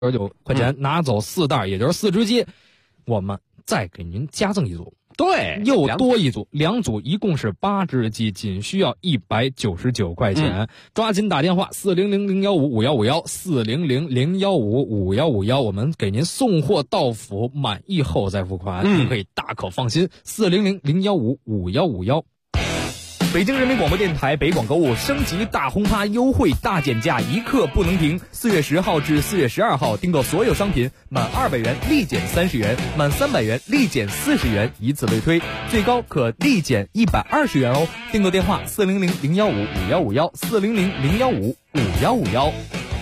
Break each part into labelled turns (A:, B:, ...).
A: 99块钱拿走4袋，也就是4只鸡，我们再给您加赠一组。
B: 对，
A: 又多一组，2组一共是8只鸡，仅需要199块钱。抓紧打电话400-015-5151，400-015-5151，我们给您送货到府，满意后再付款，您可以大可放心。400-015-5151。
B: 北京人民广播电台北广购物升级大轰趴优惠大减价，一刻不能停。4月10号至4月12号，订购所有商品满200元立减30元，满300元立减40元，以此类推，最高可立减120元哦。订购电话400-015-5151，400-015-5151。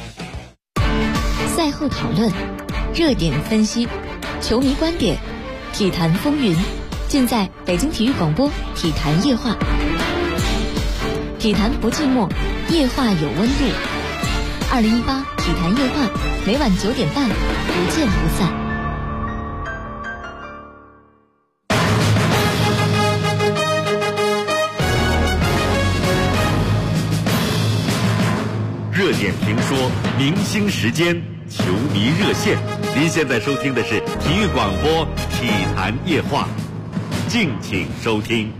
C: 赛后讨论，热点分析，球迷观点，体坛风云，尽在北京体育广播体坛夜话。体坛不寂寞，夜话有温度。2018体坛夜话，每晚9点半，不见不散。
D: 热点评说，明星时间，球迷热线。您现在收听的是体育广播体坛夜话，敬请收听。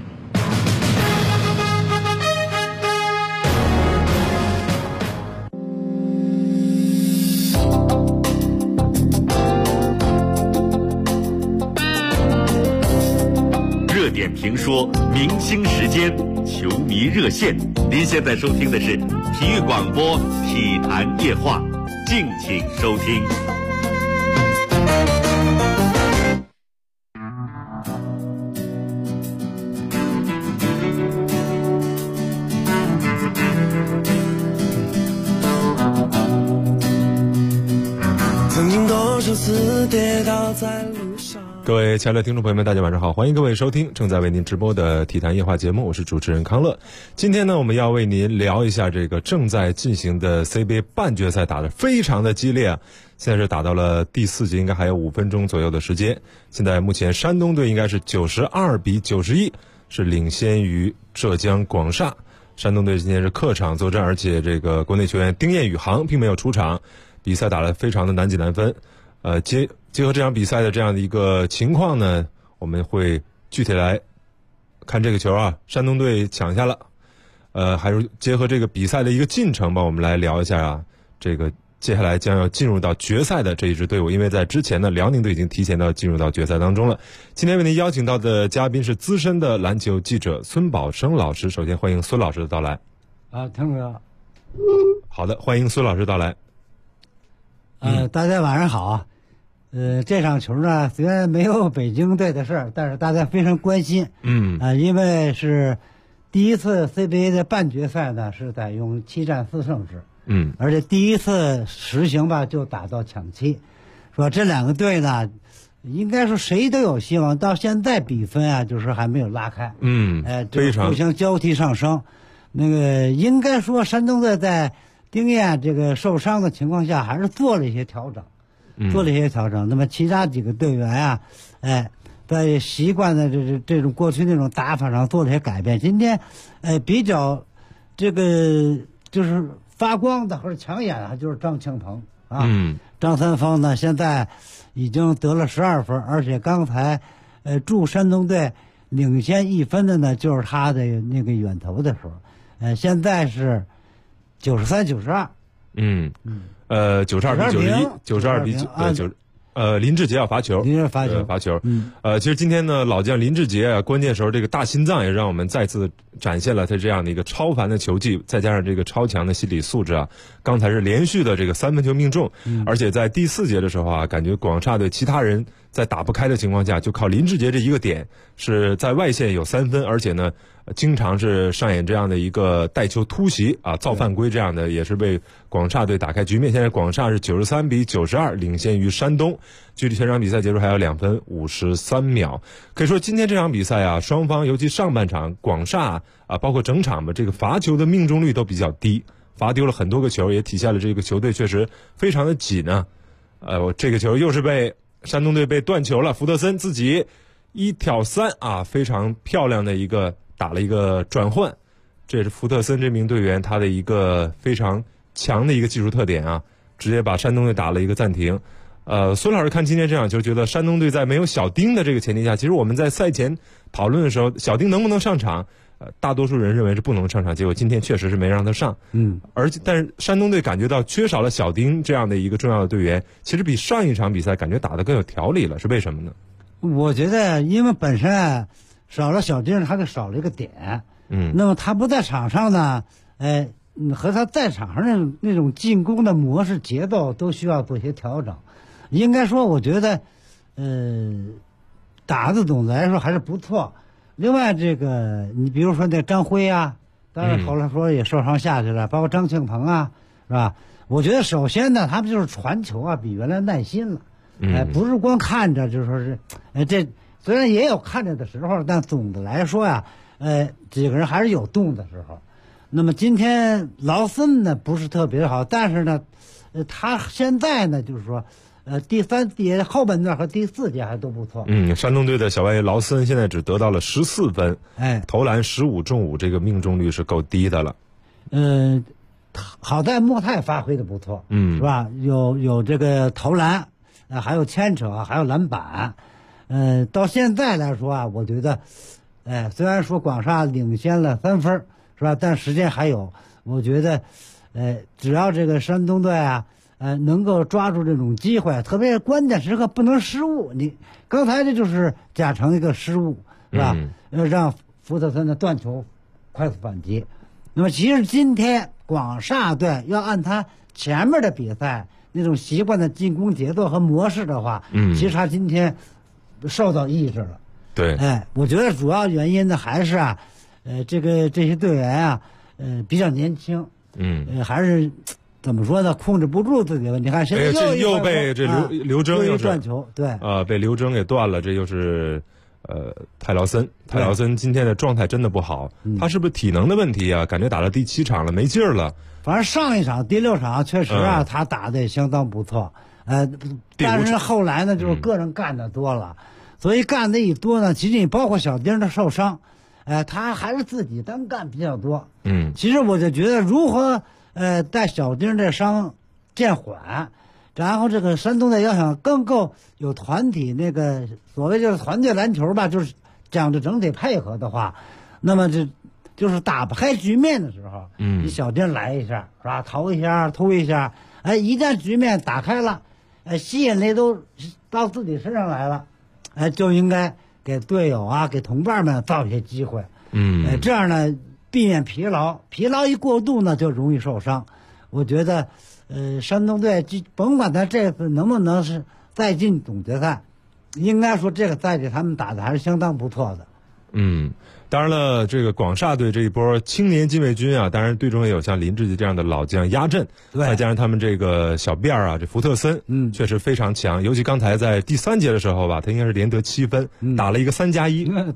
D: 热点评说，明星时间，球迷热线。您现在收听的是体育广播体坛夜话，敬请收听。
E: 曾经多少次跌倒在路上。
F: 各位亲爱的听众朋友们，大家晚上好，欢迎各位收听正在为您直播的体坛夜话节目，我是主持人康乐。今天呢，我们要为您聊一下这个正在进行的 CBA 半决赛，打得非常的激烈啊！现在是打到了第4节，应该还有5分钟左右的时间。现在目前山东队应该是92-91，是领先于浙江广厦。山东队今天是客场作战，而且这个国内球员丁彦雨航并没有出场，比赛打得非常的难解难分。结合这场比赛的这样的一个情况呢，我们会具体来看这个球啊，山东队抢下了，还是结合这个比赛的一个进程吧，我们来聊一下啊，这个接下来将要进入到决赛的这一支队伍，因为在之前呢，辽宁队已经提前进入到决赛当中了。今天为您邀请到的嘉宾是资深的篮球记者孙宝生老师，首先欢迎孙老师的到来。
G: 听着。
F: 好的，欢迎孙老师到来。
G: 大家晚上好。这场球呢，虽然没有北京队的事儿，但是大家非常关心。因为是第一次 CBA 的半决赛呢，是采用7战4胜制。而且第一次实行吧，就打到抢七，说这2个队呢，应该说谁都有希望。到现在比分啊，就是还没有拉开。
F: 非常
G: 互相交替上升。那个应该说，山东队在丁彦这个受伤的情况下，还是做了一些调整。那么其他几个队员啊，在习惯的这种过去那种打法上做了些改变。今天，比较这个就是发光的或者抢眼的，就是张庆鹏啊。张三丰呢，现在已经得了12分，而且刚才助山东队领先1分的呢，就是他的那个远投的时候。现在是93-92。
F: 92-91，92-9，林志杰要罚球。罚球。其实今天呢，老将林志杰啊，关键时候这个大心脏也让我们再次展现了他这样的一个超凡的球技，再加上这个超强的心理素质啊。刚才是连续的这个3分球命中，而且在第4节的时候啊，感觉广厦队其他人在打不开的情况下，就靠林志杰这一个点是在外线有3分，而且呢，经常是上演这样的一个带球突袭啊，造犯规这样的，也是为广厦队打开局面。现在广厦是93-92领先于山东，距离全场比赛结束还有2分53秒。可以说今天这场比赛啊，双方尤其上半场广厦啊，包括整场吧，这个罚球的命中率都比较低，罚丢了很多个球，也体现了这个球队确实非常的紧啊。这个球又是被山东队被断球了，福特森自己1挑3啊，非常漂亮的一个打了一个转换。这是福特森这名队员他的一个非常强的一个技术特点啊， 直接把山东队打了一个暂停。孙老师看今天这场球，觉得山东队在没有小丁的这个前提下，其实我们在赛前讨论的时候，小丁能不能上场，大多数人认为是不能上场，结果今天确实是没让他上。但是山东队感觉到缺少了小丁这样的一个重要的队员，其实比上一场比赛感觉打得更有条理了，是为什么呢？
G: 我觉得因为本身少了小丁，他就少了一个点。那么他不在场上呢，和他在场上那种进攻的模式节奏都需要做一些调整。应该说，我觉得，打的总的来说还是不错。另外，这个你比如说那张辉啊，当然后来说也受伤下去了，包括张庆鹏啊，是吧？我觉得首先呢，他们就是传球啊，比原来耐心了。不是光看着，就说是，这虽然也有看着的时候，但总的来说呀，几个人还是有动的时候。那么今天劳森呢不是特别好，但是呢，他现在呢就是说。第三节后半段和第四节还都不错。
F: 山东队的小外援劳森现在只得到了14分，投篮15中5，这个命中率是够低的了。
G: 好在莫泰发挥的不错，是吧？有这个投篮，还有牵扯，还有篮板。到现在来说啊，我觉得，虽然说广厦领先了3分，是吧？但时间还有，我觉得，只要这个山东队啊。能够抓住这种机会，特别是关键时刻不能失误。你刚才这就是贾成一个失误，是吧？让福特森的断球快速反击。那么其实今天广厦队要按他前面的比赛那种习惯的进攻节奏和模式的话，其实他今天受到抑制了。
F: 对，
G: 我觉得主要原因呢还是这些队员啊，比较年轻，还是。怎么说呢？控制不住自己的问题。你看，现在
F: 又被这刘铮又
G: 断球，对，
F: 被刘铮给断了。这又是泰劳森今天的状态真的不好，他是不是体能的问题啊？感觉打了第7场了，没劲儿了。
G: 反正上一场第6场确实他打的也相当不错，但是后来呢，就是个人干的多了，所以干的一多呢，其实你包括小丁的受伤，他还是自己单干比较多。其实我就觉得如何。带小丁这伤渐缓，然后这个山东队要想更够有团体那个所谓就是团队篮球吧，就是讲究整体配合的话，那么就是打不开局面的时候，你小丁来一下是吧，投一下突一下，一旦局面打开了，吸引力都到自己身上来了，就应该给队友啊给同伴们造一些机会，这样呢。避免疲劳一过度呢，就容易受伤。我觉得，山东队甭管他这次能不能是再进总决赛，应该说这个赛季他们打的还是相当不错的。
F: 当然了，这个广厦队这一波青年禁卫军啊，当然队中也有像林志杰这样的老将压阵，再加上他们这个小辫儿啊，这福特森，确实非常强。尤其刚才在第3节的时候吧，他应该是连得7分，打了一个3+1。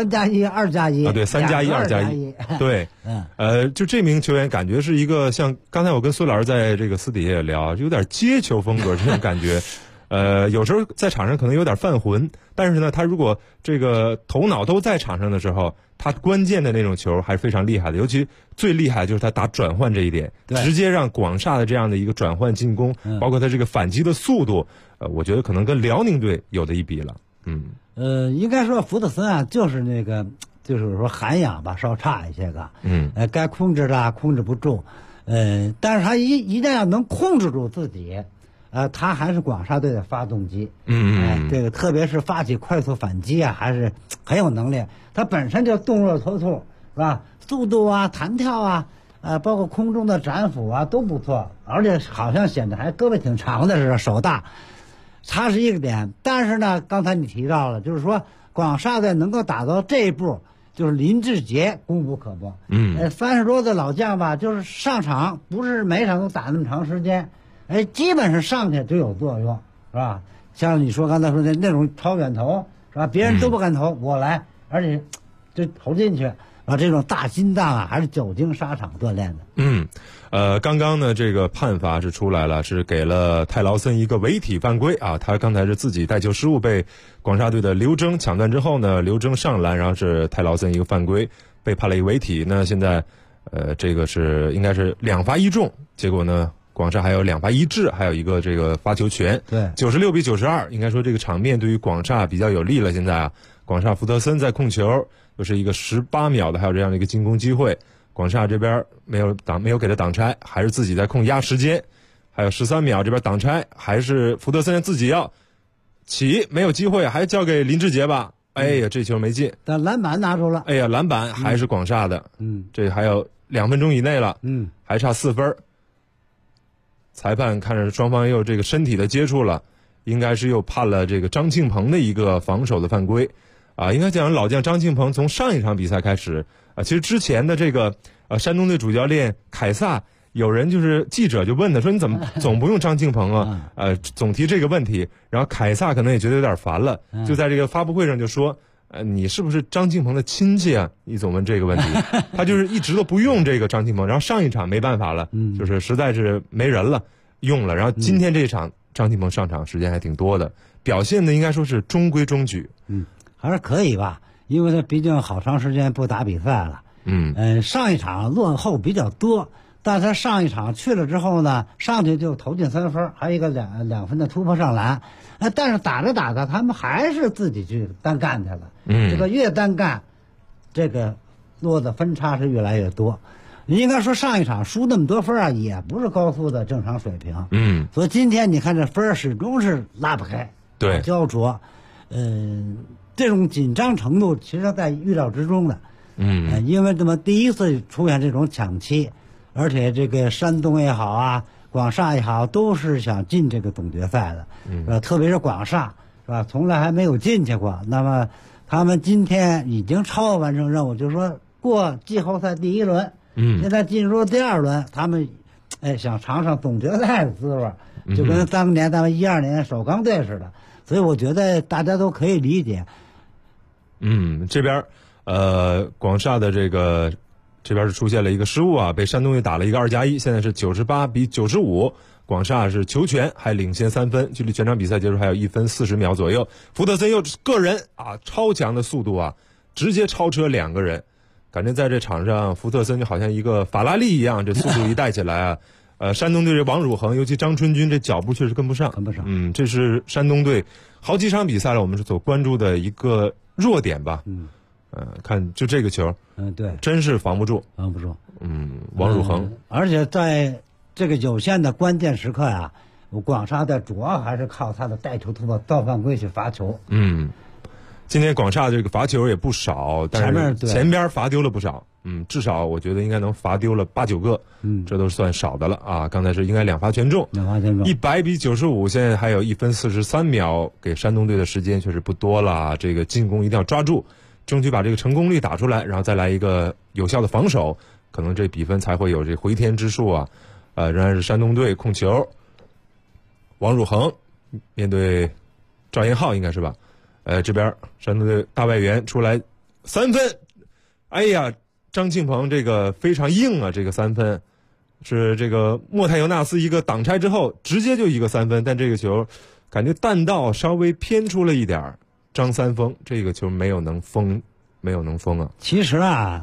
G: 3+1、2+1
F: 对，3+1、2+1，对，就这名球员感觉是一个像刚才我跟孙老师在这个私底下也聊，有点接球风格这种感觉，有时候在场上可能有点犯浑，但是呢，他如果这个头脑都在场上的时候，他关键的那种球还是非常厉害的，尤其最厉害就是他打转换这一点，直接让广厦的这样的一个转换进攻，包括他这个反击的速度，我觉得可能跟辽宁队有的一比了，
G: 应该说福特森啊，就是那个，就是说涵养吧，稍差一些个。该控制的控制不住，但是他一旦要能控制住自己，他还是广厦队的发动机。这个特别是发起快速反击啊，还是很有能力。他本身就动若脱兔，是吧？速度啊，弹跳啊，包括空中的斩斧啊都不错，而且好像显得还胳膊挺长的似的，手大。他是一个点，但是呢，刚才你提到了，就是说广厦队能够打到这一步，就是林志杰功不可没。30多的老将吧，就是上场不是每场都打那么长时间，基本上上去就有作用，是吧？像你说刚才说的那种超远投，是吧？别人都不敢投，我来，而且就投进去。这种大心脏啊，还是久经沙场锻炼的。
F: 刚刚呢，这个判罚是出来了，是给了泰劳森一个违体犯规啊。他刚才是自己带球失误，被广厦队的刘铮抢断之后呢，刘铮上篮，然后是泰劳森一个犯规，被判了一个违体。那现在，这个是应该是2罚1中，结果呢， 广厦还有2罚1掷，还有一个这个发球权。
G: 对
F: ，96比92，应该说这个场面对于广厦比较有利了。现在啊，广厦福特森在控球，又是一个18秒的，还有这样的一个进攻机会。广厦这边没有给他挡拆，还是自己在控压时间。还有13秒，这边挡拆，还是福特森自己要起，没有机会，还交给林志杰吧。哎呀，这球没进，
G: 但篮板拿住了。
F: 哎呀，篮板还是广厦的。这还有2分钟以内了。还差4分。裁判看着双方又这个身体的接触了，应该是又判了这个张庆鹏的一个防守的犯规。应该讲老将张庆鹏从上一场比赛开始其实之前的这个山东队主教练凯撒，有人就是记者就问他说你怎么总不用张庆鹏啊？总提这个问题，然后凯撒可能也觉得有点烦了，就在这个发布会上就说你是不是张庆鹏的亲戚啊？你总问这个问题，他就是一直都不用这个张庆鹏，然后上一场没办法了，就是实在是没人了，用了，然后今天这一场张庆鹏上场时间还挺多的，表现的应该说是中规中矩。
G: 还是可以吧，因为他毕竟好长时间不打比赛了。上一场落后比较多，但他上一场去了之后呢，上去就投进3分，还有一个两分的突破上篮。但是打着打着，他们还是自己去单干去了。这个越单干，这个落的分差是越来越多。应该说上一场输那么多分也不是高速的正常水平。所以今天你看这分始终是拉不开，
F: 对，
G: 焦灼。这种紧张程度其实在预料之中的。因为这么第一次出现这种抢七，而且这个山东也好啊，广厦也好，都是想进这个总决赛的。特别是广厦是吧，从来还没有进去过。那么他们今天已经超额完成任务，就是说过季后赛第1轮。现在进入第2轮，他们想尝尝总决赛的滋味，就跟当年咱们12年首钢队似的。所以我觉得大家都可以理解。
F: 这边广厦的这边是出现了一个失误啊，被山东队打了一个2+1，现在是98比95，广厦是球权还领先3分，距离全场比赛结束还有1分40秒左右。福特森又个人超强的速度直接超车2个人，感觉在这场上福特森就好像一个法拉利一样，这速度一带起来山东队这王汝恒尤其张春军这脚步确实跟不上。这是山东队好几场比赛了我们是所关注的一个弱点吧。看就这个球，
G: 对，
F: 真是防不住。王汝恒，
G: 而且在这个有限的关键时刻广厦队主要还是靠他的带球突破、造犯规去罚球。
F: 今天广厦这个罚球也不少，但是前边罚丢了不少。至少我觉得应该能罚丢了8、9个。这都算少的了刚才是应该2罚全中，100比95，现在还有1分43秒，给山东队的时间确实不多了。这个进攻一定要抓住，争取把这个成功率打出来，然后再来一个有效的防守，可能这比分才会有这回天之术仍然是山东队控球，王汝恒面对赵彦浩应该是吧？这边山东队大外援出来3分，哎呀，张庆鹏这个非常硬这个3分是这个莫泰尤纳斯一个挡拆之后直接就一个3分，但这个球感觉弹道稍微偏出了一点，张三丰这个球没有能封
G: 其实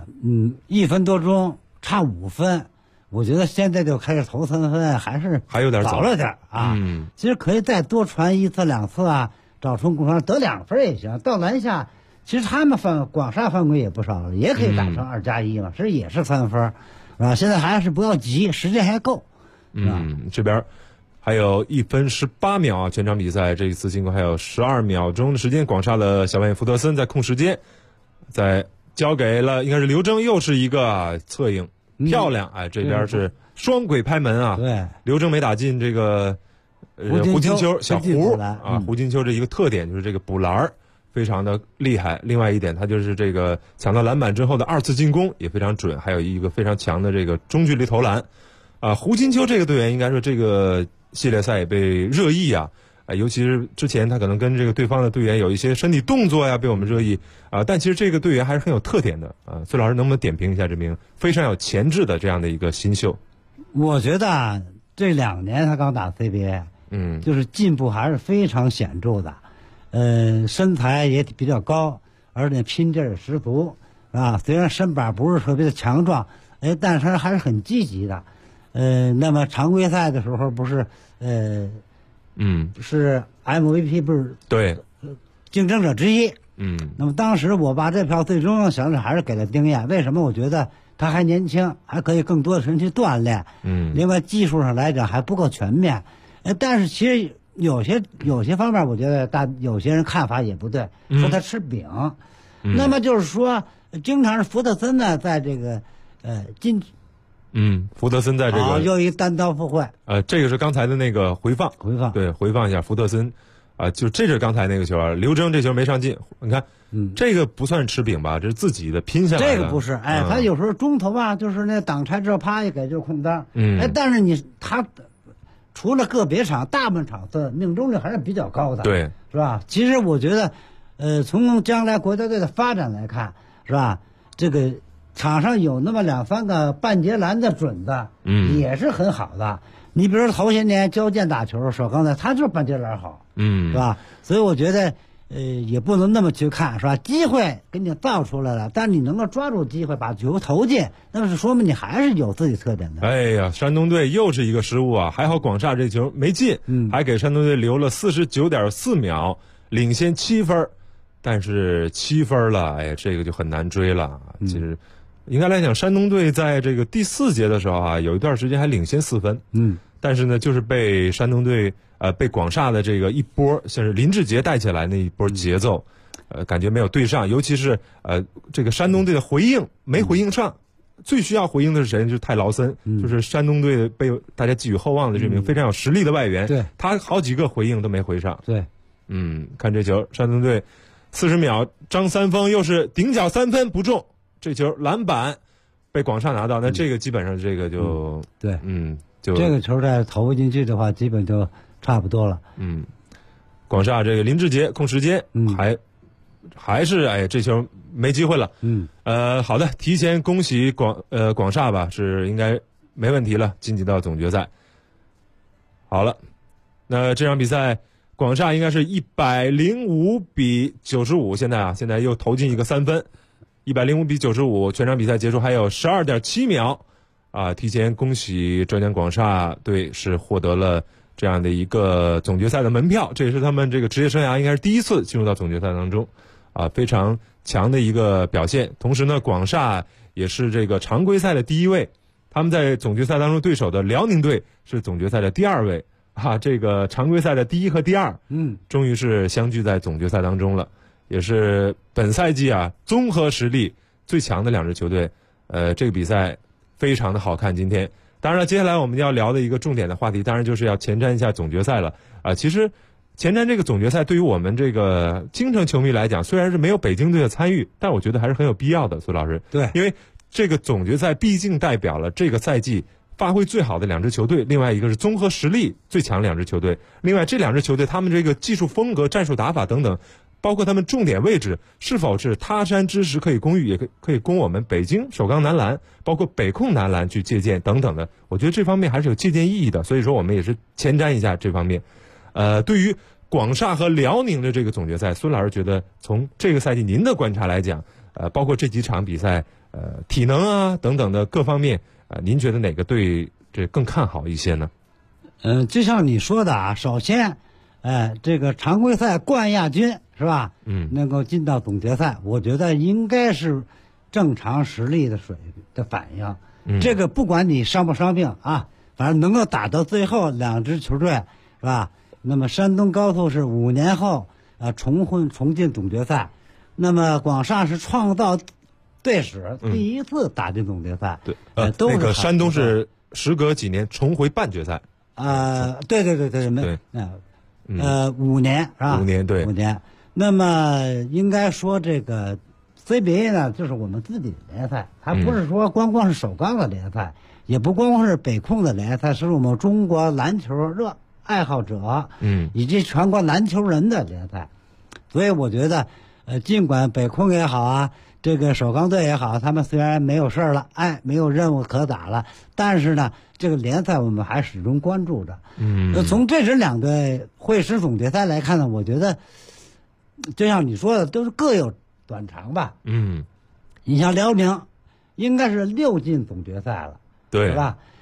G: 1分多钟差5分，我觉得现在就开始投3分还有点早了点其实可以再多传1次2次找出攻防得2分也行。到篮下，其实他们广厦犯规也不少了，也可以打成2+1嘛，其实也是3分，是吧？现在还是不要急，时间还够。
F: 这边还有1分18秒全场比赛这一次进攻还有12秒钟的时间，广厦的小外援福特森在控时间，在交给了应该是刘铮，又是一个侧影，漂亮这边是双轨拍门
G: 对，
F: 刘铮没打进这个胡金秋小胡胡金秋这一个特点就是这个补篮非常的厉害，另外一点他就是这个抢到篮板之后的2次进攻也非常准，还有一个非常强的这个中距离投篮胡金秋这个队员应该说这个系列赛也被热议尤其是之前他可能跟这个对方的队员有一些身体动作被我们热议但其实这个队员还是很有特点的崔老师能不能点评一下这名非常有潜质的这样的一个新秀？
G: 我觉得这2年他刚打 CBA，就是进步还是非常显著的，身材也比较高，而且拼劲儿十足虽然身板不是特别的强壮，但是他还是很积极的。 那么常规赛的时候不是是 MVP 不是
F: 对
G: 竞争者之一。
F: 那
G: 么当时我把这票最终想着还是给了丁彦，为什么？我觉得他还年轻，还可以更多的时间去锻炼。另外技术上来讲还不够全面。但是其实有些方面，我觉得有些人看法也不对，说他吃饼。那么就是说，经常是福特森呢，在这个
F: 福特森在这个
G: 又一单刀赴会。
F: 这个是刚才的那个回放，对，回放一下福特森。就这是刚才那个球啊，刘铮这球没上进，你看，这个不算是吃饼吧，这是自己的拼下来的。
G: 这个不是，他有时候中途吧，就是那挡拆之后啪一给就是空当，但是他除了个别场，大部分场次命中率还是比较高的，
F: 对，
G: 是吧？其实我觉得，从将来国家队的发展来看，是吧？这个场上有那么2-3个半截篮的准的，也是很好的。你比如说头些年交剑打球的时候，刚才他就是半截篮好，是吧？所以我觉得，也不能那么去看，是吧？机会给你造出来了，但是你能够抓住机会把球投进，那么是说明你还是有自己特点的。
F: 哎呀，山东队又是一个失误啊！还好广厦这球没进，还给山东队留了49.4秒，领先7分，但是7分了，哎，这个就很难追了。其实应该来讲，山东队在这个第4节的时候啊，有一段时间还领先4分，但是呢，就是被山东队被广厦的这个一波，像是林志杰带起来那一波节奏，感觉没有对上，尤其是这个山东队的回应没回应上，最需要回应的是谁？就是泰劳森，就是山东队被大家寄予厚望的这名非常有实力的外援，
G: 对，
F: 他好几个回应都没回上，
G: 对，
F: 看这球，山东队40秒，张三丰又是顶角3分不中。这球篮板被广厦拿到，那这个基本上这个就
G: 对，
F: 就
G: 这个球再投进去的话，基本就差不多了。
F: 广厦这个林志杰控时间，还是这球没机会了。好的，提前恭喜广厦吧，是应该没问题了，晋级到总决赛。好了，那这场比赛广厦应该是105-95，现在又投进一个3分。105-95，全场比赛结束还有12.7秒，提前恭喜浙江广厦队是获得了这样的一个总决赛的门票，这也是他们这个职业生涯应该是第一次进入到总决赛当中，非常强的一个表现。同时呢，广厦也是这个常规赛的第1位，他们在总决赛当中对手的辽宁队是总决赛的第2位，这个常规赛的第1和第2，终于是相聚在总决赛当中了。也是本赛季综合实力最强的2支球队，这个比赛非常的好看。今天，当然了，接下来我们要聊的一个重点的话题，当然就是要前瞻一下总决赛了。其实前瞻这个总决赛对于我们这个京城球迷来讲，虽然是没有北京队的参与，但我觉得还是很有必要的。苏老师，
G: 对，
F: 因为这个总决赛毕竟代表了这个赛季发挥最好的2支球队，另外一个是综合实力最强2支球队，另外这2支球队他们这个技术风格、战术打法等等。包括他们重点位置是否是他山之石可以攻玉，也可以供我们北京首钢男篮，包括北控男篮去借鉴等等的，我觉得这方面还是有借鉴意义的。所以说我们也是前瞻一下这方面。对于广厦和辽宁的这个总决赛，孙老师觉得从这个赛季您的观察来讲，包括这几场比赛，体能等等的各方面，您觉得哪个队这更看好一些呢？
G: 就像你说的首先，这个常规赛冠亚军是吧？能够进到总决赛，我觉得应该是正常实力的反应。这个不管你伤不伤病反正能够打到最后2支球队是吧？那么山东高速是5年后重进总决赛，那么广厦是创造队史第1次打进总决赛。
F: 对，那个山东是时隔几年重回半决赛。
G: 对，没5年是吧？5年，
F: 对
G: ，5年。那么应该说这个 CBA 呢，就是我们自己的联赛，它不是说光是首钢的联赛，也不光是北控的联赛，是我们中国篮球爱好者以及全国篮球人的联赛。所以我觉得，尽管北控也好这个首钢队也好，他们虽然没有事了，没有任务可打了，但是呢，这个联赛我们还始终关注着。从这支2队会师总决赛来看呢，我觉得就像你说的，都是各有短长吧。你像辽宁，应该是6进总决赛了，
F: 对，
G: 是吧？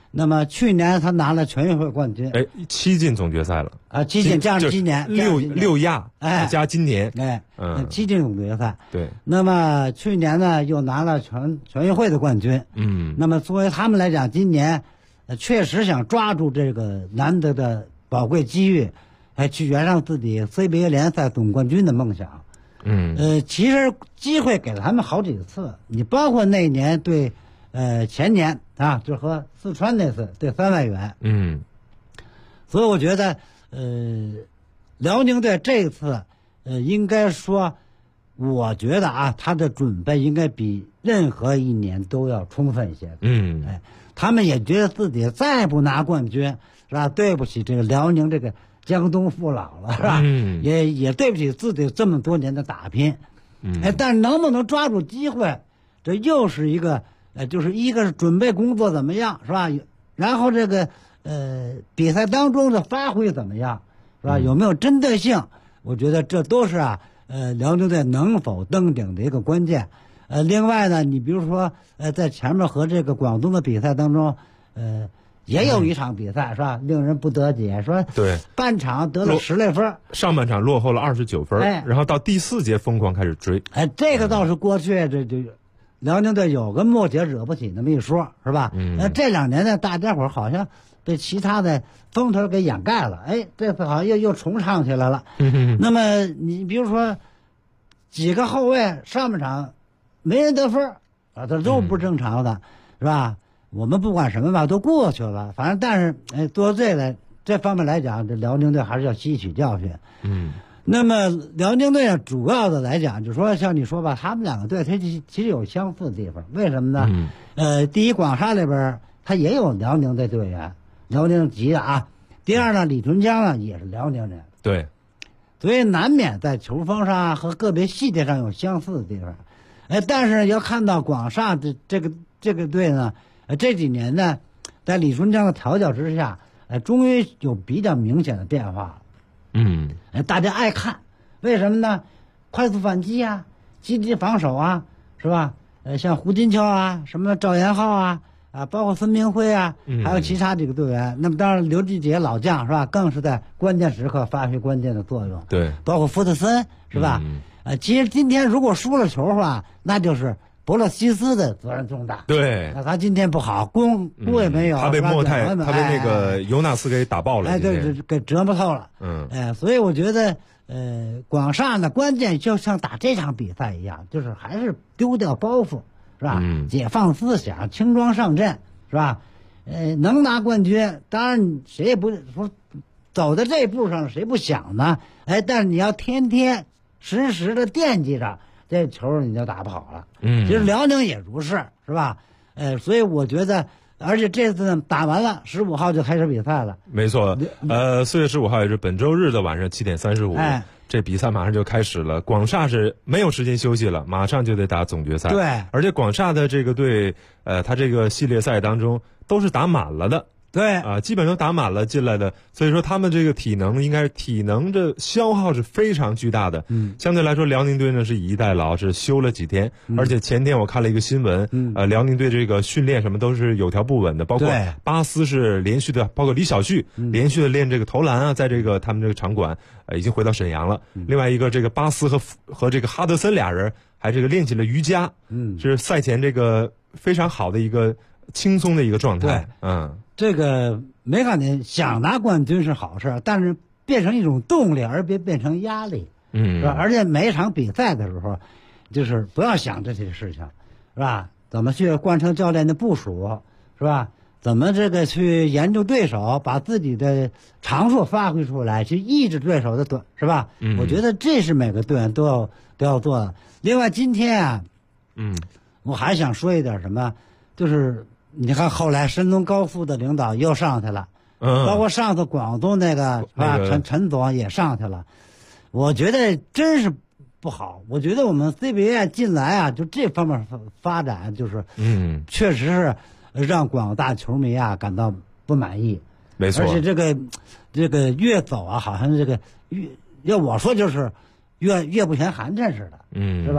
G: 那么去年他拿了全运会冠军
F: ，7进总决赛了
G: 啊，7进加上今年
F: 6亚，加今年
G: ，7进总决赛。
F: 对。
G: 那么去年呢又拿了全运会的冠军，那么作为他们来讲，今年确实想抓住这个难得的宝贵机遇，去圆上自己 CBA 联赛总冠军的梦想。其实机会给了他们好几次，你包括那年对。前年啊，就和四川那次对3万元，所以我觉得，辽宁队这次，应该说，我觉得啊，他的准备应该比任何一年都要充分一些。他们也觉得自己再不拿冠军，是吧？对不起这个辽宁这个江东父老了，是吧？也对不起自己这么多年的打拼。但是能不能抓住机会，这又是一个。就是一个是准备工作怎么样，是吧？然后这个比赛当中的发挥怎么样，是吧？有没有针对性？我觉得这都是辽宁队能否登顶的一个关键。另外呢，你比如说在前面和这个广东的比赛当中，也有一场比赛是吧？令人不得解，说
F: 对
G: 半场得了10来分，
F: 上半场落后了29分，然后到第4节疯狂开始追。
G: 这个倒是过去这辽宁队有个莫姐惹不起那么一说，是吧？这2年呢，大家伙好像被其他的风头给掩盖了。这次好像又重唱起来了。那么你比如说几个后卫上半场没人得分啊，这都不正常的，是吧？我们不管什么吧，都过去了。反正但是做这方面来讲，这辽宁队还是要吸取教训。那么辽宁队主要的来讲，就说像你说吧，他们2个队它其实有相似的地方，为什么呢？第一，广厦里边他也有辽宁队队员，辽宁籍的啊。第二呢，李纯江呢也是辽宁人，
F: 对，
G: 所以难免在球风上和个别细节上有相似的地方。但是要看到广厦这个队呢，这几年呢，在李纯江的调教之下，终于有比较明显的变化了。大家爱看，为什么呢？快速反击啊，积极防守啊，是吧？像胡金秋啊，什么赵延浩啊，包括孙明辉啊，还有其他这个队员。那么当然，刘志杰老将是吧，更是在关键时刻发挥关键的作用。
F: 对，
G: 包括福特森是吧？其实今天如果输了球的话，那就是博洛西斯的责任重大。
F: 对，
G: 那他今天不好，功也没有，
F: 他被那个尤纳斯给打爆了，
G: 对，给折磨透了。所以我觉得，广厦呢，关键就像打这场比赛一样，就是还是丢掉包袱，是吧？解放思想，轻装上阵，是吧？能拿冠军，当然谁也不说走在这一步上，谁不想呢？但是你要天天时时的惦记着。这球你就打不好了。其实辽宁也如是吧？所以我觉得，而且这次呢打完了，15号就开始比赛了。
F: 没错，4月15号也是本周日的晚上7点35，这比赛马上就开始了。广厦是没有时间休息了，马上就得打总决赛。
G: 对，
F: 而且广厦的这个队，他这个系列赛当中都是打满了的。
G: 对
F: 基本上打满了进来的，所以说他们这个体能的消耗是非常巨大的。相对来说，辽宁队呢是以逸待劳，是休了几天，而且前天我看了一个新闻，辽宁队这个训练什么都是有条不紊的，包括巴斯是连续的，包括李晓旭连续的练这个投篮啊，在这个他们这个场馆已经回到沈阳了。另外一个这个巴斯和这个哈德森俩人还这个练起了瑜伽，是赛前这个非常好的一个轻松的一个状态。
G: 这个没看见想拿冠军是好事，但是变成一种动力，而别变成压力，是吧？而且每一场比赛的时候，就是不要想这些事情，是吧？怎么去贯彻教练的部署，是吧？怎么这个去研究对手，把自己的长处发挥出来，去抑制对手的短，是吧？我觉得这是每个队员都要做的。另外，今天啊，我还想说一点什么，就是。你看，后来山东高速的领导又上去了，包括上次广东那个是吧？陈总也上去了，我觉得真是不好。我觉得我们 CBA 进来啊，就这方面发展，就是确实是让广大球迷啊感到不满意。
F: 没错，
G: 而且这个越走啊，好像这个要我说就是越不嫌寒碜似的，是吧？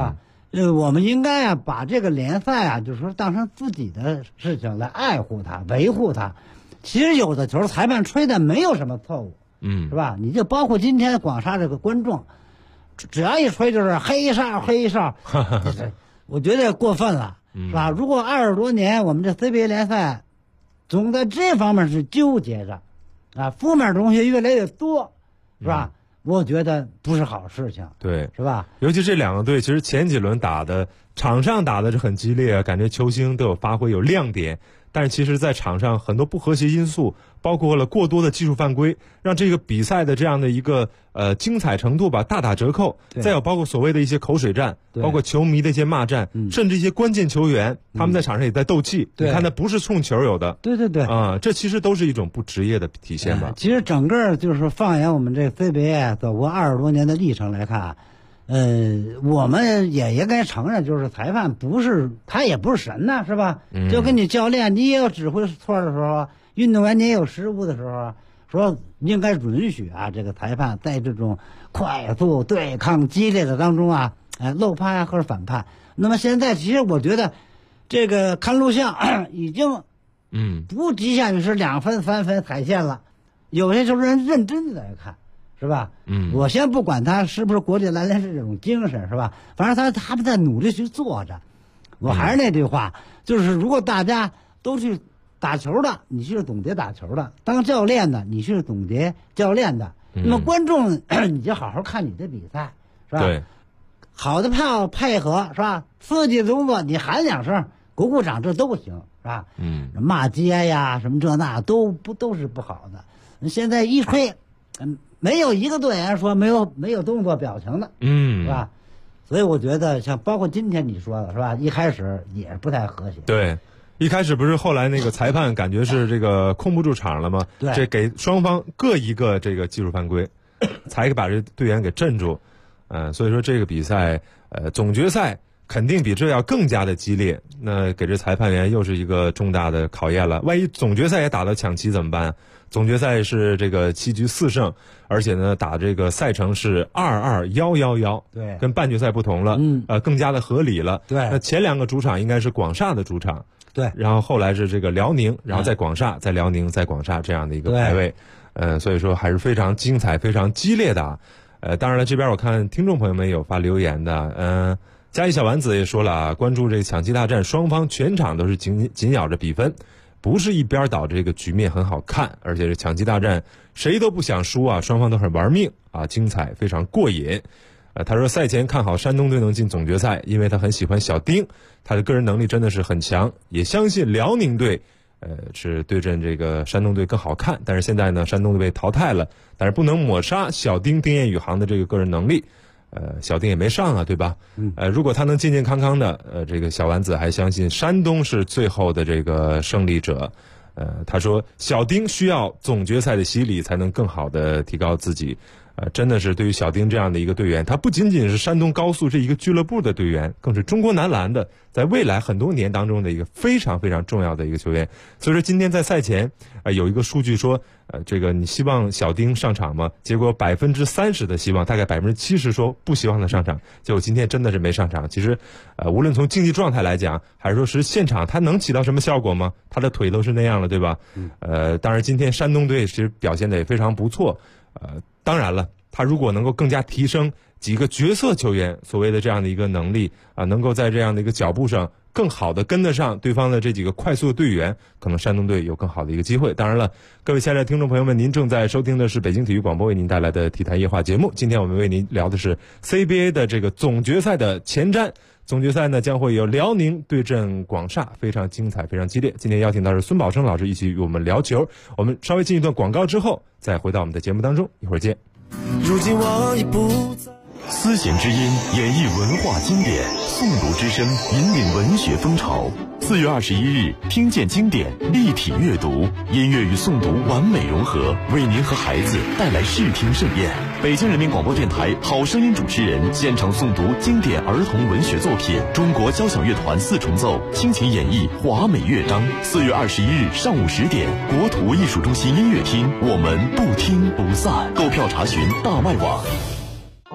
G: 我们应该把这个联赛啊，就是说当成自己的事情来爱护它、维护它。其实有的球裁判吹的没有什么错误，是吧？你就包括今天广厦这个观众，只要一吹就是黑哨，我觉得过分了，是吧？如果20多年我们这 CBA 联赛总在这方面是纠结着，负面东西越来越多，是吧？我觉得不是好事情，
F: 对，
G: 是吧？
F: 尤其这两个队，其实前几轮场上打的是很激烈，感觉球星都有发挥有亮点，但是其实在场上很多不和谐因素，包括了过多的技术犯规，让这个比赛的这样的一个精彩程度吧大打折扣。再有包括所谓的一些口水战，包括球迷的一些骂战，甚至一些关键球员，他们在场上也在斗气。你看，那不是冲球有的。对这其实都是一种不职业的体现吧。
G: 其实整个就是放眼我们这 CBA 走过20多年的历程来看，我们也应该承认，就是裁判他也不是神呐，是吧？就跟你教练，你也有指挥错的时候，运动员你也有失误的时候，说应该允许这个裁判在这种快速对抗激烈的当中漏判或者反判。那么现在其实我觉得，这个看录像已经不局限于是2分3分踩线了，有些就是认真的来看。是吧？我先不管他是不是国际篮联是这种精神，是吧？反正他们在努力去做着。我还是那句话，就是如果大家都去打球的，你是总结打球的；当教练的，你是总结教练的。那么观众，你就好好看你的比赛，是吧？对，好的配合，是吧？刺激的动作，你喊2声，鼓掌，这都行，是吧？骂街呀，什么这那都是不好的。现在一吹，没有一个队员说没有动作表情的，是吧？所以我觉得像包括今天你说的是吧，一开始也是不太和谐。
F: 对，一开始不是后来那个裁判感觉是这个控不住场了吗？对，这给双方各一个这个技术犯规，才把这队员给镇住。所以说这个比赛总决赛肯定比这要更加的激烈，那给这裁判员又是一个重大的考验了。万一总决赛也打到抢七怎么办？总决赛是这个7局4胜，而且呢打这个赛程是22-1-1-1，对，跟半决赛不同了，更加的合理了。对，那前2个主场应该是广厦的主场，对，然后后来是这个辽宁，然后在广厦，在辽宁，在广厦这样的一个排位，所以说还是非常精彩、非常激烈的。当然了，这边我看听众朋友们有发留言的，嘉义小丸子也说了关注这个抢七大战，双方全场都是紧咬着比分。不是一边倒，这个局面很好看，而且是抢七大战，谁都不想输双方都很玩命精彩非常过瘾。他说赛前看好山东队能进总决赛，因为他很喜欢小丁，他的个人能力真的是很强，也相信辽宁队是对阵这个山东队更好看。但是现在呢，山东队被淘汰了，但是不能抹杀小丁丁彦雨航的这个个人能力。小丁也没上对吧？如果他能健健康康的，这个小丸子还相信山东是最后的这个胜利者。他说小丁需要总决赛的洗礼才能更好的提高自己。真的是对于小丁这样的一个队员，他不仅仅是山东高速这一个俱乐部的队员，更是中国男篮的在未来很多年当中的一个非常非常重要的一个球员。所以说今天在赛前有一个数据说这个你希望小丁上场吗？结果30%的希望，大概70%说不希望他上场。结果今天真的是没上场。其实无论从竞技状态来讲，还是说是现场他能起到什么效果吗？他的腿都是那样了，对吧？当然今天山东队其实表现的也非常不错。当然了，他如果能够更加提升几个角色球员所谓的这样的一个能力能够在这样的一个脚步上更好的跟得上对方的这几个快速的队员，可能山东队有更好的一个机会。当然了，各位亲爱的听众朋友们，您正在收听的是北京体育广播为您带来的体坛夜话节目。今天我们为您聊的是 CBA 的这个总决赛的前瞻。总决赛呢将会有辽宁对阵广厦，非常精彩，非常激烈。今天邀请到是孙宝生老师一起与我们聊球。我们稍微进一段广告之后，再回到我们的节目当中，一会儿见。
E: 如今我已不在。
H: 丝弦之音演绎文化经典，诵读之声引领文学风潮。4月21日，听见经典，立体阅读，音乐与诵读完美融合，为您和孩子带来视听盛宴。北京人民广播电台好声音主持人现场诵读经典儿童文学作品，中国交响乐团4重奏倾情演绎华美乐章。4月21日上午10点，国土艺术中心音乐厅，我们不听不散。购票查询大麦网。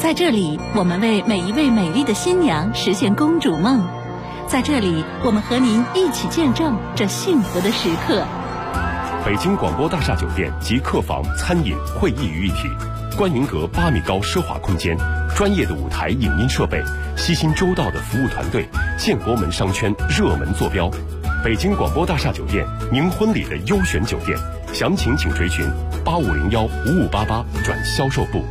I: 在这里，我们为每一位美丽的新娘实现公主梦。在这里，我们和您一起见证这幸福的时刻。
H: 北京广播大厦酒店集客房、餐饮、会议于一体，观云阁8米高奢华空间，专业的舞台影音设备，悉心周到的服务团队，建国门商圈热门坐标。北京广播大厦酒店，您婚礼的优选酒店，详情请垂询8501-5588转销售部。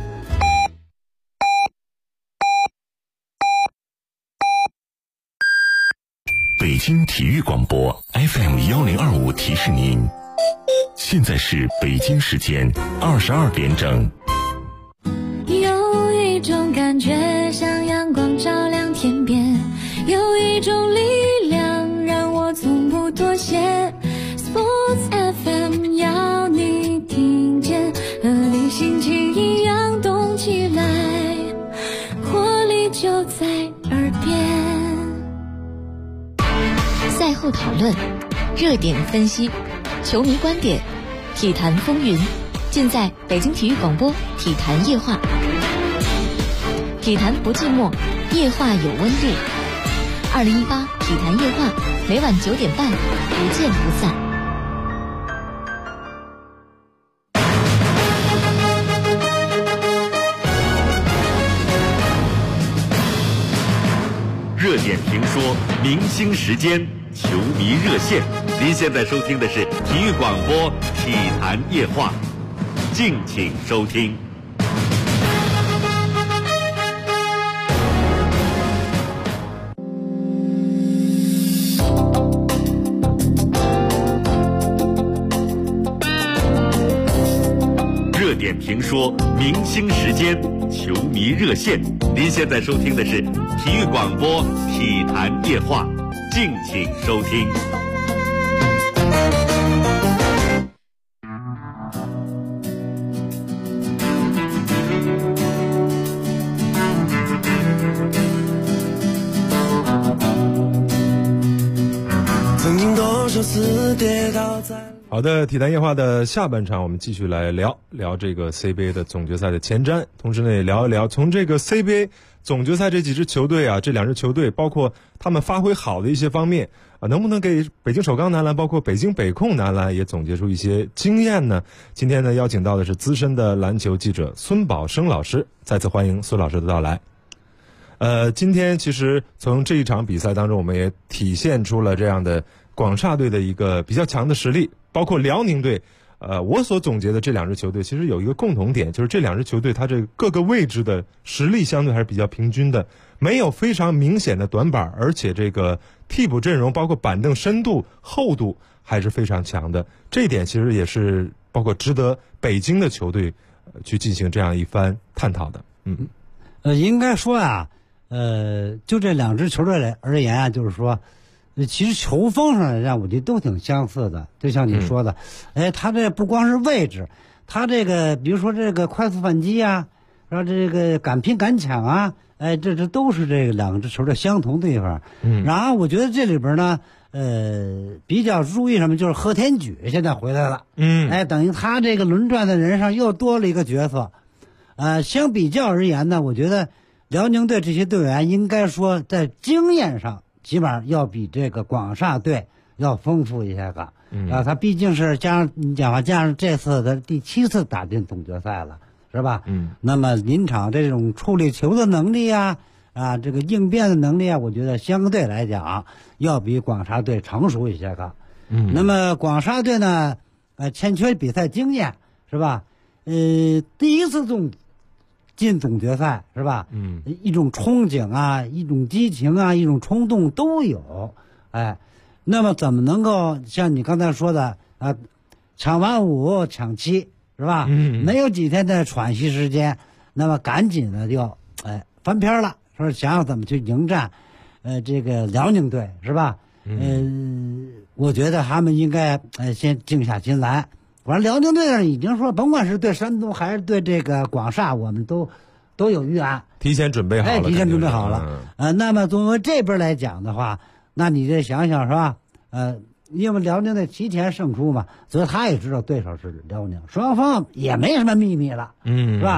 H: 北京体育广播 FM1025提示您，现在是北京时间22点整。
J: 有一种感觉像阳光照亮天边，有一种力量让我从不妥协。 Sports FM 要你听见，和你心情一样动起来，活力就在耳边。
C: 赛后讨论，热点分析，球迷观点，体坛风云，尽在北京体育广播体坛夜话。体坛不寂寞，夜话有温度。2018体坛夜话，每晚9点半，不见不散。
D: 热点评说，明星时间，球迷热线。您现在收听的是体育广播体坛夜话，敬请收听。热点评说，明星时间，球迷热线。您现在收听的是体育广播体坛夜话，敬请收听。
E: 曾经多少次跌倒在。
F: 好的，体坛夜话的下半场，我们继续来聊聊这个 CBA 的总决赛的前瞻，同时呢也聊一聊从这个 CBA 总决赛这几支球队啊，这两支球队包括他们发挥好的一些方面啊，能不能给北京首钢男篮包括北京北控男篮也总结出一些经验呢？今天呢邀请到的是资深的篮球记者孙宝生老师，再次欢迎孙老师的到来。今天其实从这一场比赛当中，我们也体现出了这样的广厦队的一个比较强的实力。包括辽宁队，我所总结的这两支球队其实有一个共同点，就是这两支球队它这各个位置的实力相对还是比较平均的，没有非常明显的短板，而且这个替补阵容包括板凳深度厚度还是非常强的。这一点其实也是包括值得北京的球队去进行这样一番探讨的。
G: 应该说啊，就这两支球队而言啊，就是说。其实球风上来讲，我觉得都挺相似的，就像你说的，他这不光是位置，他这个比如说这个快速反击啊，然后这个敢拼敢抢啊，这都是这个两支球队相同的地方。然后我觉得这里边呢，比较注意什么，就是贺天举现在回来了，等于他这个轮转的人上又多了一个角色。相比较而言呢，我觉得辽宁队这些队员应该说在经验上。起码要比这个广厦队要丰富一些个，他毕竟是加上这次的第7次打进总决赛了，是吧？那么临场这种处理球的能力啊，这个应变的能力啊，我觉得相对来讲要比广厦队成熟一些个。那么广厦队呢，欠缺比赛经验，是吧？第一次进总决赛是吧？一种憧憬啊，一种激情啊，一种冲动都有。那么怎么能够像你刚才说的啊，抢完5抢7是吧？没有几天的喘息时间，那么赶紧的就翻篇了，说想要怎么去迎战这个辽宁队是吧？我觉得他们应该先静下心来。完了，辽宁队呢已经说，甭管是对山东还是对这个广厦，我们都有预案，
F: 提前准备好了。
G: 提前准备好了。那么作为这边来讲的话，那你再想想是吧？因为辽宁队提前胜出嘛，所以他也知道对手是辽宁，双方也没什么秘密了，是吧？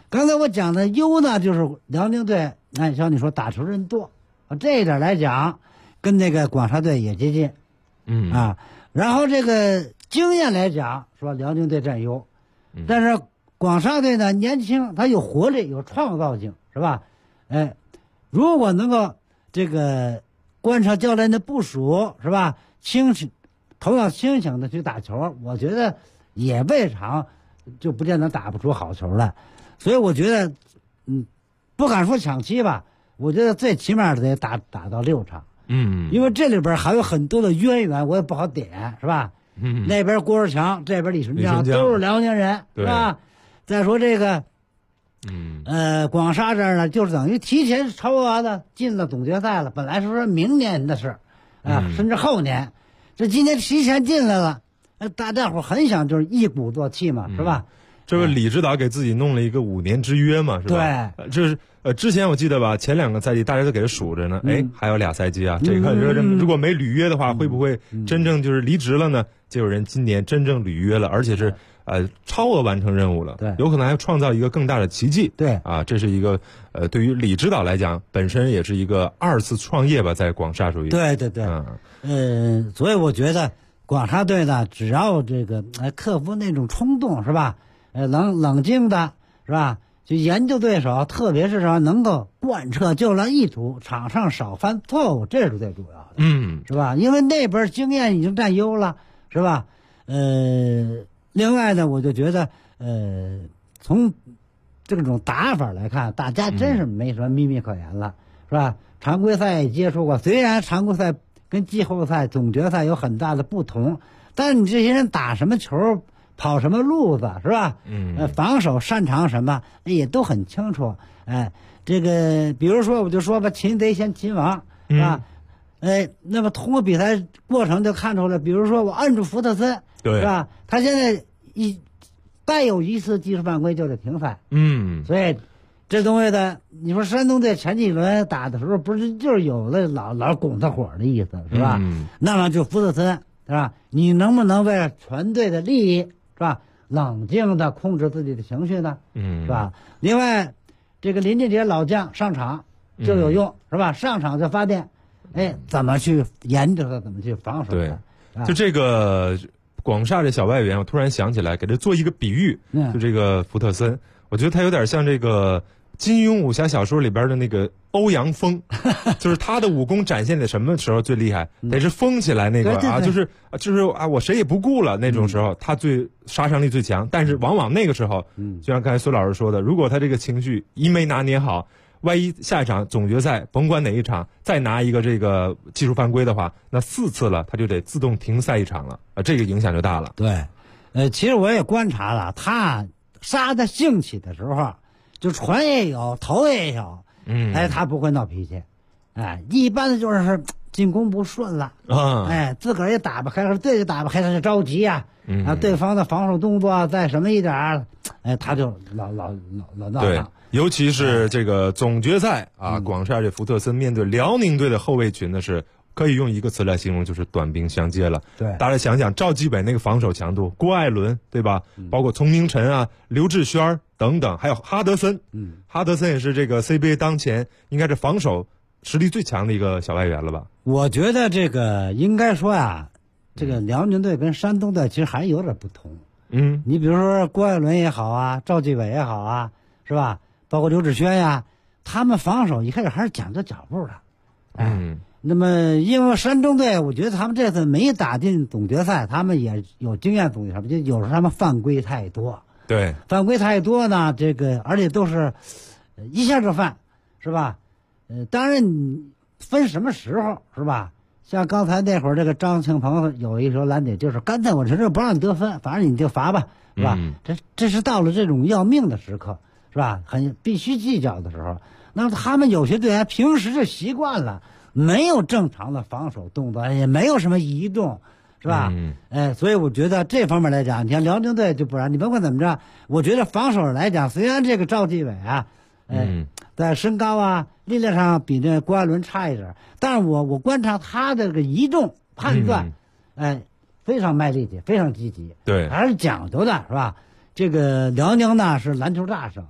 G: 刚才我讲的优呢，就是辽宁队，像你说打球人多，这一点来讲，跟那个广厦队也接近，然后这个经验来讲，说辽宁队占优，但是广厦队呢年轻，他有活力，有创造性，是吧？如果能够这个观察教练的部署，是吧？头脑清醒的去打球，我觉得也未尝就不见得打不出好球来。所以我觉得，不敢说抢七吧，我觉得最起码得打到6场。因为这里边还有很多的渊源，我也不好点，是吧？那边郭士强，这边李顺江都是辽宁人，是吧？再说这个，广厦这儿呢，就是等于提前超额的进了总决赛了。本来是说明年的事，甚至后年，这今年提前进来了，大家伙很想就是一鼓作气嘛，是吧？
F: 这个李指导给自己弄了一个5年之约嘛，是吧？对，就是之前我记得吧，前2个赛季大家都给他数着呢，还有2赛季啊，这个如果没履约的话，会不会真正就是离职了呢？就有人今年真正履约了，而且是超额完成任务了，对，有可能还创造一个更大的奇迹，
G: 对
F: 啊，这是一个对于李指导来讲，本身也是一个2次创业吧，在广厦属于
G: 对，所以我觉得广厦队呢，只要这个克服那种冲动，是吧？冷静的，是吧？就研究对手，特别是说能够贯彻教练意图，场上少犯错误，这是最主要的，是吧？因为那边经验已经占优了，是吧？另外呢，我就觉得，从这种打法来看，大家真是没什么秘密可言了，是吧？常规赛也接触过，虽然常规赛跟季后赛、总决赛有很大的不同，但是你这些人打什么球，跑什么路子，是吧？防守擅长什么也都很清楚。这个比如说我就说吧，擒贼先擒王，是吧？那么通过比赛过程就看出来，比如说我摁住福特森，
F: 对，
G: 是吧？他现在再有一次技术犯规就得停赛，所以这东西的，你说山东队前几轮打的时候，不是就是有了老拱他火的意思，是吧？那么就福特森，是吧？你能不能为了全队的利益，是吧？冷静的控制自己的情绪呢，是吧？另外，这个林俊杰老将上场就有用，是吧？上场就发电，怎么去研究他，怎么去防守他？
F: 就这个广厦这小外援，我突然想起来，给他做一个比喻，就这个福特森，我觉得他有点像这个金庸武侠小说里边的那个欧阳锋，就是他的武功展现在什么时候最厉害？得是疯起来那个啊，就是我谁也不顾了那种时候，他最杀伤力最强。但是往往那个时候，就像刚才苏老师说的，如果他这个情绪一没拿捏好，万一下一场总决赛甭管哪一场再拿一个这个技术犯规的话，那4次了他就得自动停赛一场了啊，这个影响就大了。
G: 对，其实我也观察了，他杀的兴起的时候，就船也有，头也有，他不会闹脾气，一般的就是进攻不顺了，自个儿也打不开，队也打不开，他就着急呀，对方的防守动作再什么一点，他就老闹腾。
F: 尤其是这个总决赛啊，广厦这福特森面对辽宁队的后卫群呢，是可以用一个词来形容，就是短兵相接了。
G: 对，
F: 大家想想赵继伟那个防守强度，郭艾伦对吧？包括丛明晨啊、刘志轩等等，还有哈德森。哈德森也是这个 CBA 当前应该是防守实力最强的一个小外援了吧？
G: 我觉得这个应该说呀，这个辽宁队跟山东队其实还有点不同。你比如说郭艾伦也好啊，赵继伟也好啊，是吧？包括刘志轩呀，他们防守一开始还是讲究脚步的，那么因为山东队，我觉得他们这次没打进总决赛，他们也有经验总结，就有时候他们犯规太多，
F: 对，
G: 犯规太多呢，这个而且都是一下就犯，是吧？当然分什么时候，是吧？像刚才那会儿这个张庆鹏有一时候拦截，就是干脆我这不让你得分，反正你就罚吧，是吧？这是到了这种要命的时刻。是吧？必须计较的时候，那他们有些队员平时就习惯了，没有正常的防守动作，也没有什么移动，是吧？所以我觉得这方面来讲，你像辽宁队就不然，你甭管怎么着，我觉得防守来讲，虽然这个赵继伟啊，在身高啊、力量上比这郭艾伦差一点，但是我观察他的这个移动判断，非常卖力气，非常积极，
F: 对，
G: 还是讲究的，是吧？这个辽宁呢是篮球大省，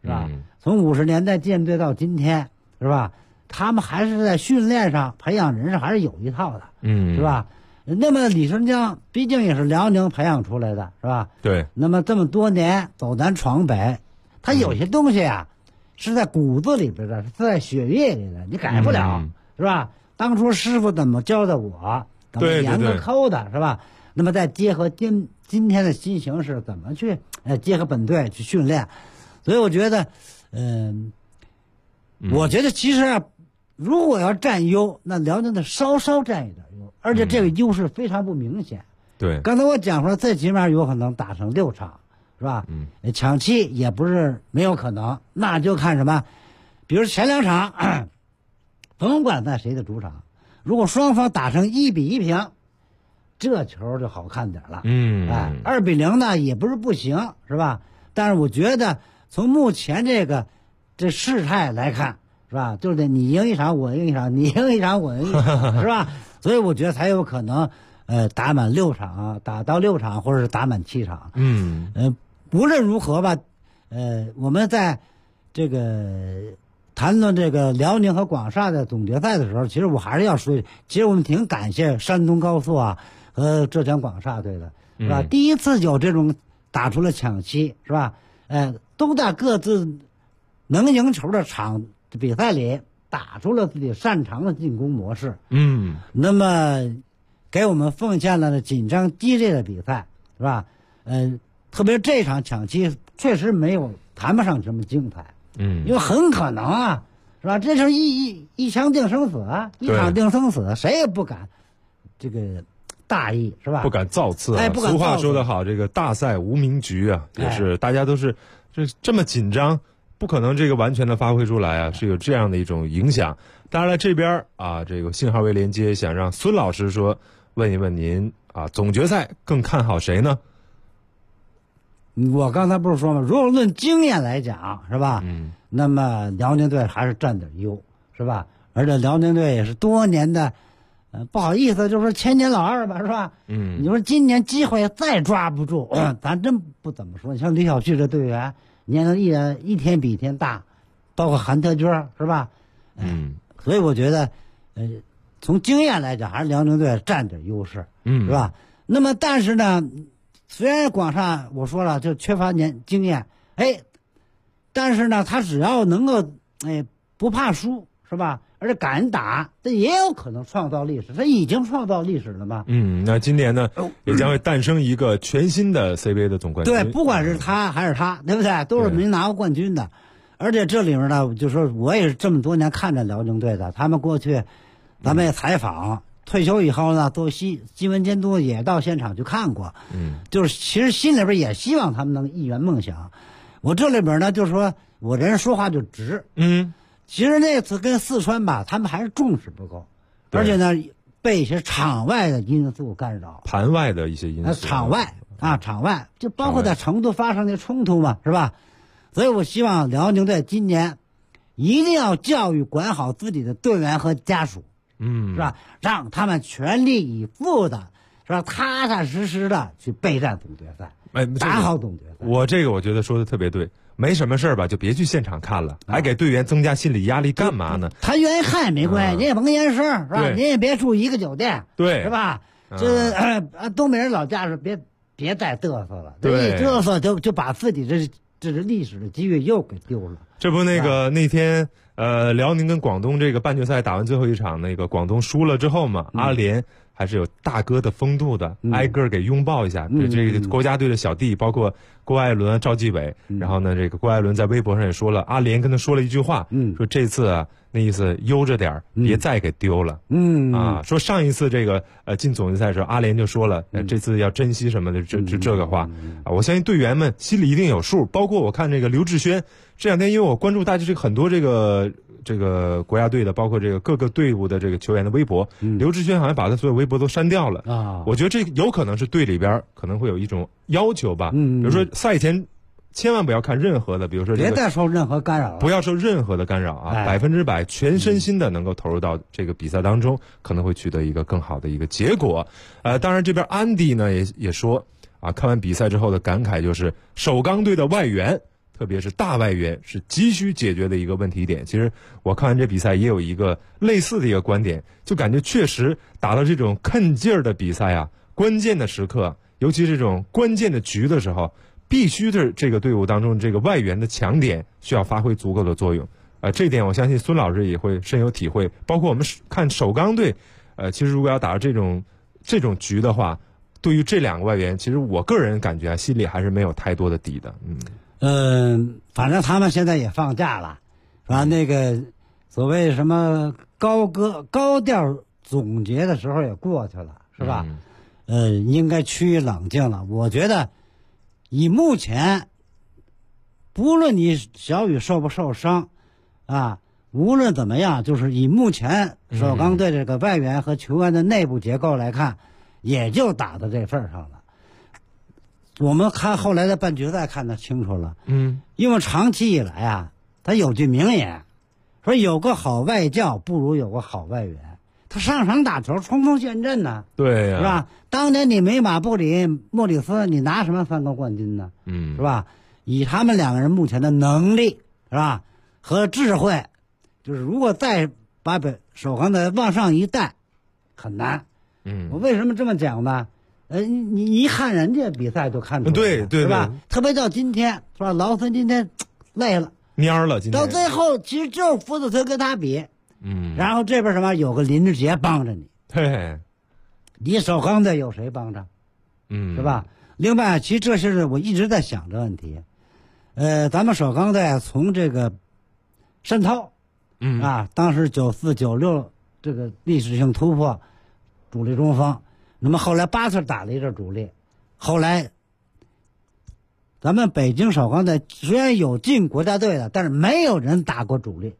G: 是吧？从50年代建队到今天，是吧？他们还是在训练上培养人是还是有一套的，是吧？那么李春江毕竟也是辽宁培养出来的，是吧？
F: 对。
G: 那么这么多年走南闯北，他有些东西啊，是在骨子里边的，是在血液里的，你改不了，是吧？当初师傅怎么教的我，怎么严格抠的，是吧？那么再结合今天的新形势，怎么去结合本队去训练？所以我觉得，我觉得其实啊，如果要占优，那辽宁的稍占一点优，而且这个优势非常不明显。
F: 对，
G: 刚才我讲说最起码有可能打成6场，是吧？抢七也不是没有可能，那就看什么，比如前2场，甭管在谁的主场，如果双方打成1-1平，这球就好看点了。2-0呢也不是不行，是吧？但是我觉得从目前这事态来看，是吧？就是你赢一场我赢一场，你赢一场我赢一场，是吧？所以我觉得才有可能打满6场，打到6场，或者是打满7场。无论如何吧，我们在这个谈论这个辽宁和广厦的总决赛的时候，其实我还是要说，其实我们挺感谢山东高速啊和浙江广厦队的，是吧？第一次有这种打出了抢七，是吧？都在各自能赢球的比赛里打出了自己擅长的进攻模式。那么给我们奉献了紧张激烈的比赛，是吧？特别这场抢七确实谈不上什么精彩。因为很可能啊，是吧？这是一枪定生死啊，一场定生死，谁也不敢这个大意，是吧？
F: 不敢造次啊。俗话说得好，这个大赛无名局啊，也是大家都是这么紧张，不可能这个完全的发挥出来啊，是有这样的一种影响。当然了，这边啊，这个信号未连接，想让孙老师问一问您啊，总决赛更看好谁呢？
G: 我刚才不是说吗？如果论经验来讲，是吧？那么辽宁队还是占点优，是吧？而且辽宁队也是多年的，不好意思，就是说千年老二吧，是吧？你说今年机会再抓不住，咱真不怎么说。你像李晓旭这队员，年龄一天比一天大，包括韩德娟，是吧？所以我觉得，从经验来讲，还是辽宁队占点优势，是吧？那么但是呢？虽然广厦我说了就缺乏经验，但是呢，他只要能够不怕输，是吧？而且敢打，这也有可能创造历史。他已经创造历史了嘛？
F: 那今年呢，也将会诞生一个全新的 CBA 的总冠军。
G: 对，不管是他还是他，对不对？都是没拿过冠军的。而且这里面呢，就说我也是这么多年看着辽宁队的，他们过去，咱们也采访。退休以后呢，做新闻监督也到现场去看过，就是其实心里边也希望他们能一圆梦想。我这里边呢，就是说我这人说话就直，其实那次跟四川吧，他们还是重视不够，而且呢，被一些场外的因素干扰，
F: 盘外的一些因素，
G: 场外就包括在成都发生的冲突嘛，是吧？所以我希望辽宁队今年一定要教育管好自己的队员和家属。是吧？让他们全力以赴的，是吧？踏踏实实的去备战总决赛，打好总决赛。
F: 我觉得说的特别对，没什么事儿吧，就别去现场看了，还给队员增加心理压力干嘛呢？
G: 他愿意看也没关系，您也甭言声，是吧？您也别住一个酒店，
F: 对，
G: 是吧？东北人老家是别再嘚瑟了，
F: 对，
G: 一嘚瑟就把自己这是历史的机遇又给丢了。
F: 这不那天。辽宁跟广东这个半决赛打完最后一场，广东输了之后嘛，阿联还是有大哥的风度的，挨个给拥抱一下。这个国家队的小弟，包括郭艾伦、赵继伟，然后呢，这个郭艾伦在微博上也说了，阿联跟他说了一句话，说这次啊，那意思悠着点，别再给丢了。说上一次这个进总决赛的时候，阿联就说了，这次要珍惜什么的，这个话啊，我相信队员们心里一定有数。包括我看这个刘志轩这两天，因为我关注大家很多这个国家队的，包括这个各个队伍的这个球员的微博，刘志轩好像把他所有微博都删掉了啊。我觉得这有可能是队里边可能会有一种要求吧，比如说赛前千万不要看任何的，比如说
G: 别再受任何干扰，
F: 不要受任何的干扰啊，100%全身心的能够投入到这个比赛当中，可能会取得一个更好的一个结果。当然这边安迪呢也说啊，看完比赛之后的感慨就是首钢队的外援特别是大外援是急需解决的一个问题点。其实我看完这比赛也有一个类似的一个观点，就感觉确实打到这种坑劲儿的比赛啊，关键的时刻，尤其这种关键的局的时候，必须是这个队伍当中这个外援的强点需要发挥足够的作用。这点我相信孙老师也会深有体会。包括我们看首钢队，其实如果要打这种局的话，对于这两个外援，其实我个人感觉心里还是没有太多的底的。
G: 反正他们现在也放假了，是吧？那个所谓什么高调总结的时候也过去了，是吧？应该趋于冷静了。我觉得以目前，不论你小雨受不受伤啊，无论怎么样，就是以目前首钢队这个外援和球员的内部结构来看，也就打到这份上了。我们看后来的半决赛看得清楚了，因为长期以来啊，他有句名言，说有个好外教不如有个好外援。他上场打球冲锋陷阵呢，
F: 对呀，
G: 是吧？当年你梅马布里、莫里斯，你拿什么3个冠军呢？是吧？以他们2个人目前的能力，是吧？和智慧，就是如果再把首钢的往上一带，很难。我为什么这么讲呢？你一看人家比赛就看出来了，
F: 对，
G: 是吧？特别到今天，是吧？劳森今天累了，
F: 蔫了，今天
G: 到最后其实就是福斯特跟他比，然后这边什么有个林志杰帮着你，
F: 对，
G: 你首钢队有谁帮着？是吧？另外，其实这是我一直在想这问题。咱们首钢队从这个申涛，当时94、96这个历史性突破，主力中锋。那么后来巴特打了一阵主力，后来咱们北京首钢队虽然有进国家队的，但是没有人打过主力。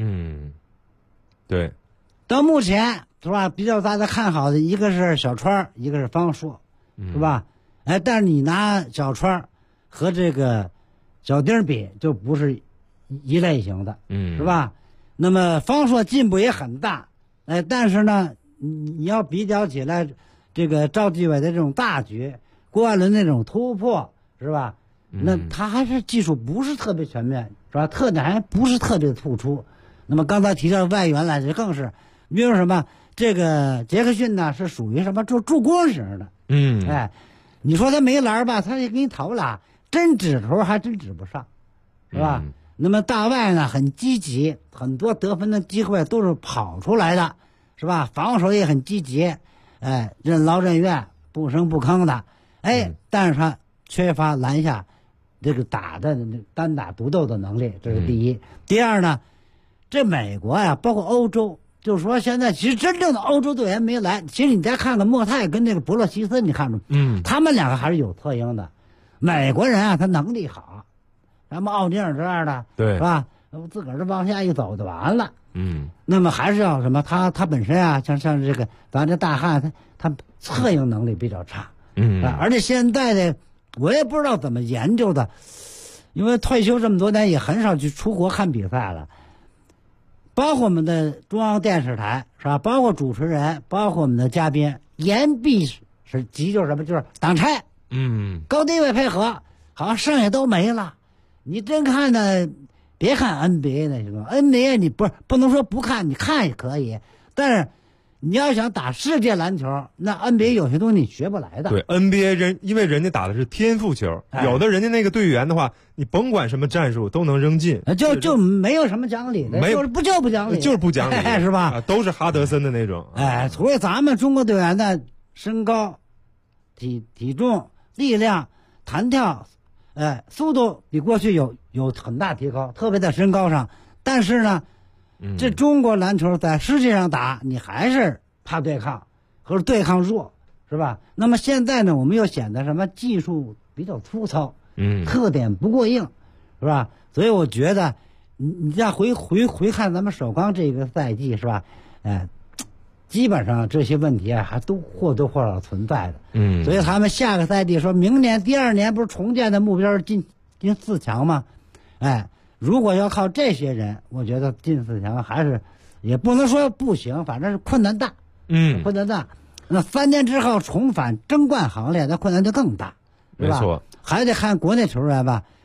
F: 对。
G: 到目前是吧？比较大家看好的一个是小川，一个是方硕，是吧？但是你拿小川和这个小丁比，就不是一类型的，是吧？那么方硕进步也很大，但是呢，你要比较起来，这个赵继伟的这种大局，郭艾伦那种突破，是吧？那他还是技术不是特别全面，是吧？特点还不是特别突出。那么刚才提到外援来，这更是，比如什么这个杰克逊呢，是属于什么助攻型的，你说他没篮吧，他也给你投了，真指头还真指不上，是吧？那么大外呢很积极，很多得分的机会都是跑出来的，是吧？防守也很积极，任劳任怨，不声不吭的，但是他缺乏篮下这个单打独斗的能力，这是第一。第二呢，这美国呀，包括欧洲，就是说现在其实真正的欧洲队员没来。其实你再看看莫泰跟那个博洛西斯，你看着，他们2个还是有特应的。美国人啊，他能力好，咱们奥尼尔这样的，
F: 对，
G: 是吧？自个儿往下一走就完了。那么还是要什么？他本身啊，像这个咱这大汉，他策应能力比较差。而且现在的我也不知道怎么研究的，因为退休这么多年，也很少去出国看比赛了。包括我们的中央电视台，是吧？包括主持人，包括我们的嘉宾，言必是急，就是什么？就是挡拆，高低位配合，好像剩下都没了。你真看呢，别看 NBA 那什么 NBA， 你不能说不看，你看也可以，但是你要想打世界篮球，那 NBA 有些东西你学不来的。
F: 对 NBA 因为人家打的是天赋球，有的人家那个队员的话，你甭管什么战术都能扔进，
G: 就没有什么讲理的，就是不讲理，
F: 就是不讲理，
G: 是吧？
F: 都是哈德森的那种。
G: 所以咱们中国队员的身高、体重、力量、弹跳，速度比过去有很大提高，特别在身高上。但是呢，这中国篮球在世界上打，你还是怕对抗，或者对抗弱，是吧？那么现在呢，我们又显得什么技术比较粗糙，特点不过硬，是吧？所以我觉得，你再回看咱们首钢这个赛季，是吧？基本上这些问题啊，还都或多或少存在的。所以他们下个赛季说明年第2年不是重建的目标是进4强吗？如果要靠这些人，我觉得进4强还是也不能说不行，反正是困难大。困难大。那3年之后重返争冠行列，那困难就更大，是吧？
F: 没错。
G: 还得看国内球员吧。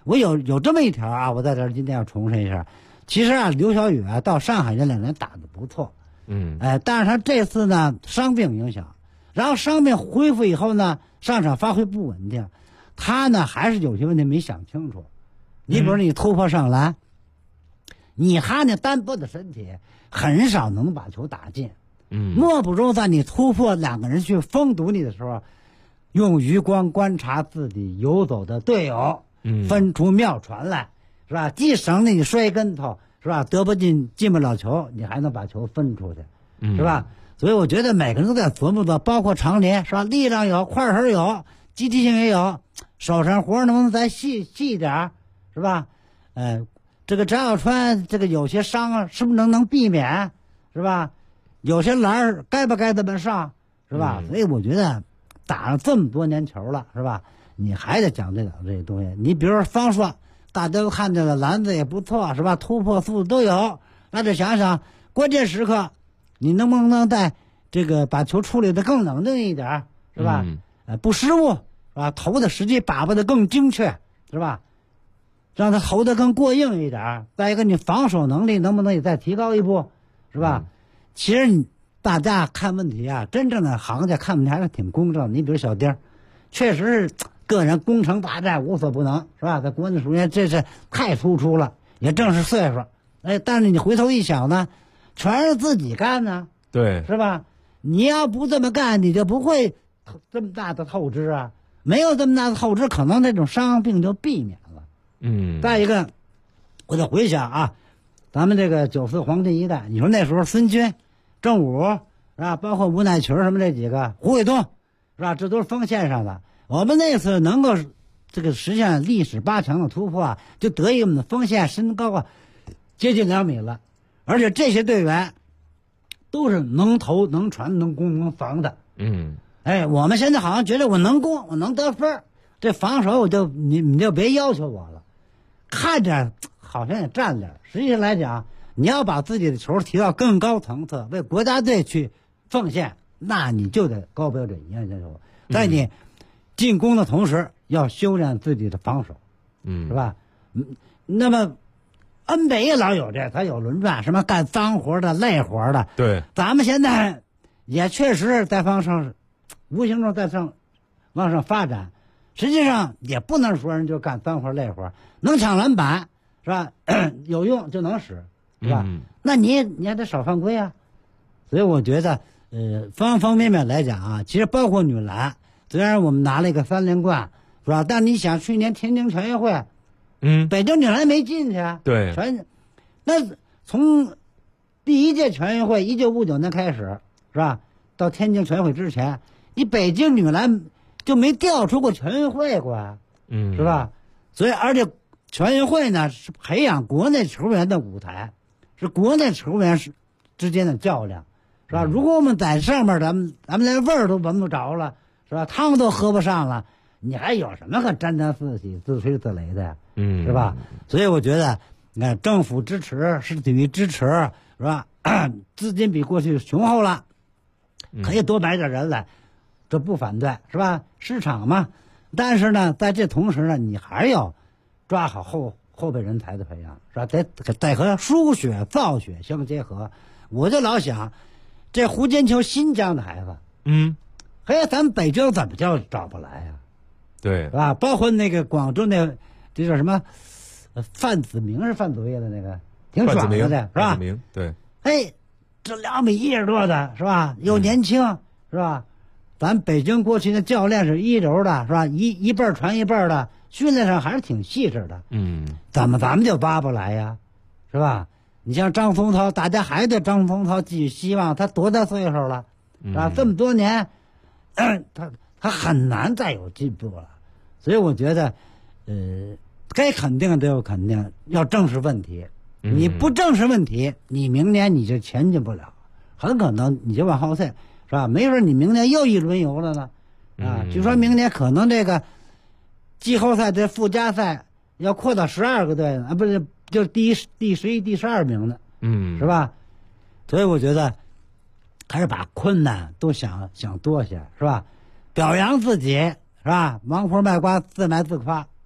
G: 我有这么一条啊，我在这儿今天要重申一下。其实啊，刘晓宇啊到上海这2年打得不错，但是他这次呢伤病影响，然后伤病恢复以后呢，上场发挥不稳定，他呢还是有些问题没想清楚。你比如你突破上篮，你还那单薄的身体很少能把球打进，莫不如在你突破2个人去封堵你的时候，用余光观察自己游走的队友，分出妙传来，是吧？既省得你摔跟头，是吧？得不进不了球，你还能把球分出去，是吧？所以我觉得每个人都在琢磨着，包括常林，是吧？力量有，快手有，集体性也有，手上活能不能再细一点，是吧？这个张小川这个有些伤是不是能避免，是吧？有些篮该不该这么上，是吧？所以我觉得打了这么多年球了，是吧？你还得讲这些东西。你比如说方硕，大家都看见了，篮子也不错，是吧？突破速度都有，那就想想关键时刻你能不能在这个把球处理得更冷静一点，是吧？不失误，是吧？投的时机把握得更精确，是吧？让他投得更过硬一点。再一个，你防守能力能不能也再提高一步，是吧？其实大家看问题啊，真正的行家看问题还是挺公正。你比如小丁，确实是个人攻城拔寨无所不能，是吧？在国内属于这是太突出了，也正是岁数。但是你回头一想呢，全是自己干呢，
F: 对，
G: 是吧？你要不这么干，你就不会这么大的透支啊。没有这么大的透支，可能这种伤病就避免了。再一个，我就回想啊，咱们这个94黄金一代，你说那时候孙军、郑武，是吧？包括吴乃群什么这几个，胡伟东，是吧？这都是锋线上的。我们那次能够这个实现历史8强的突破啊，就得益于我们的锋线身高啊接近2米了，而且这些队员都是能投、能传、能攻、能防的。我们现在好像觉得我能攻，我能得分，这防守你就别要求我了。看着好像也占点，实际上来讲，你要把自己的球提到更高层次，为国家队去奉献，那你就得高标准一样要求。在你进攻的同时，要修炼自己的防守，是吧？那么 NBA 也老有这，他有轮转，什么干脏活的、累活的。
F: 对，
G: 咱们现在也确实在往上，无形中往上发展。实际上也不能说人就干脏活累活，能抢篮板是吧？有用就能使，是吧？那你还得少犯规啊。所以我觉得方方面面来讲啊，其实包括女篮，虽然我们拿了一个3连冠，是吧？但你想去年天津全运会，北京女篮没进去啊。
F: 对，
G: 那从第1届全运会1959年开始，是吧？到天津全运会之前，你北京女篮就没调出过全运会过，是吧？所以而且全运会呢是培养国内球员的舞台，是国内球员之间的较量，是吧？如果我们在上面咱们连味儿都闻不着了，是吧？汤都喝不上了，你还有什么可沾沾自喜、自吹自擂的呀？是吧？所以我觉得，政府支持，市体育支持，是吧？资金比过去雄厚了，可以多买点人来。这不反对，是吧？市场嘛。但是呢，在这同时呢，你还要抓好后备人才的培养，是吧？得和输血造血相结合。我就老想，这胡金秋新疆的孩子，咱们北京怎么就找不来呀？
F: 对，
G: 是吧？包括那个广州那这叫什么范子铭是范祖业的那个，挺爽的，是吧？
F: 范子铭，对。
G: 这2米10多的，是吧？又年轻，是吧？咱北京过去的教练是一流的，是吧？一辈传一辈的，训练上还是挺细致的。怎么咱们就挖不来呀？是吧？你像张宗涛，大家还对张宗涛寄予希望，他多大岁数了？是吧？这么多年，他很难再有进步了。所以我觉得，该肯定都有肯定，要正视问题。你不正视问题，你明年你就前进不了，很可能你就往后退。是吧？没准你明年又一轮游了呢，据说明年可能这个季后赛这附加赛要扩到12个队呢，不是就第11、第12名的，是吧？所以我觉得还是把困难都想多些，是吧？表扬自己，是吧？王婆卖瓜自卖自夸，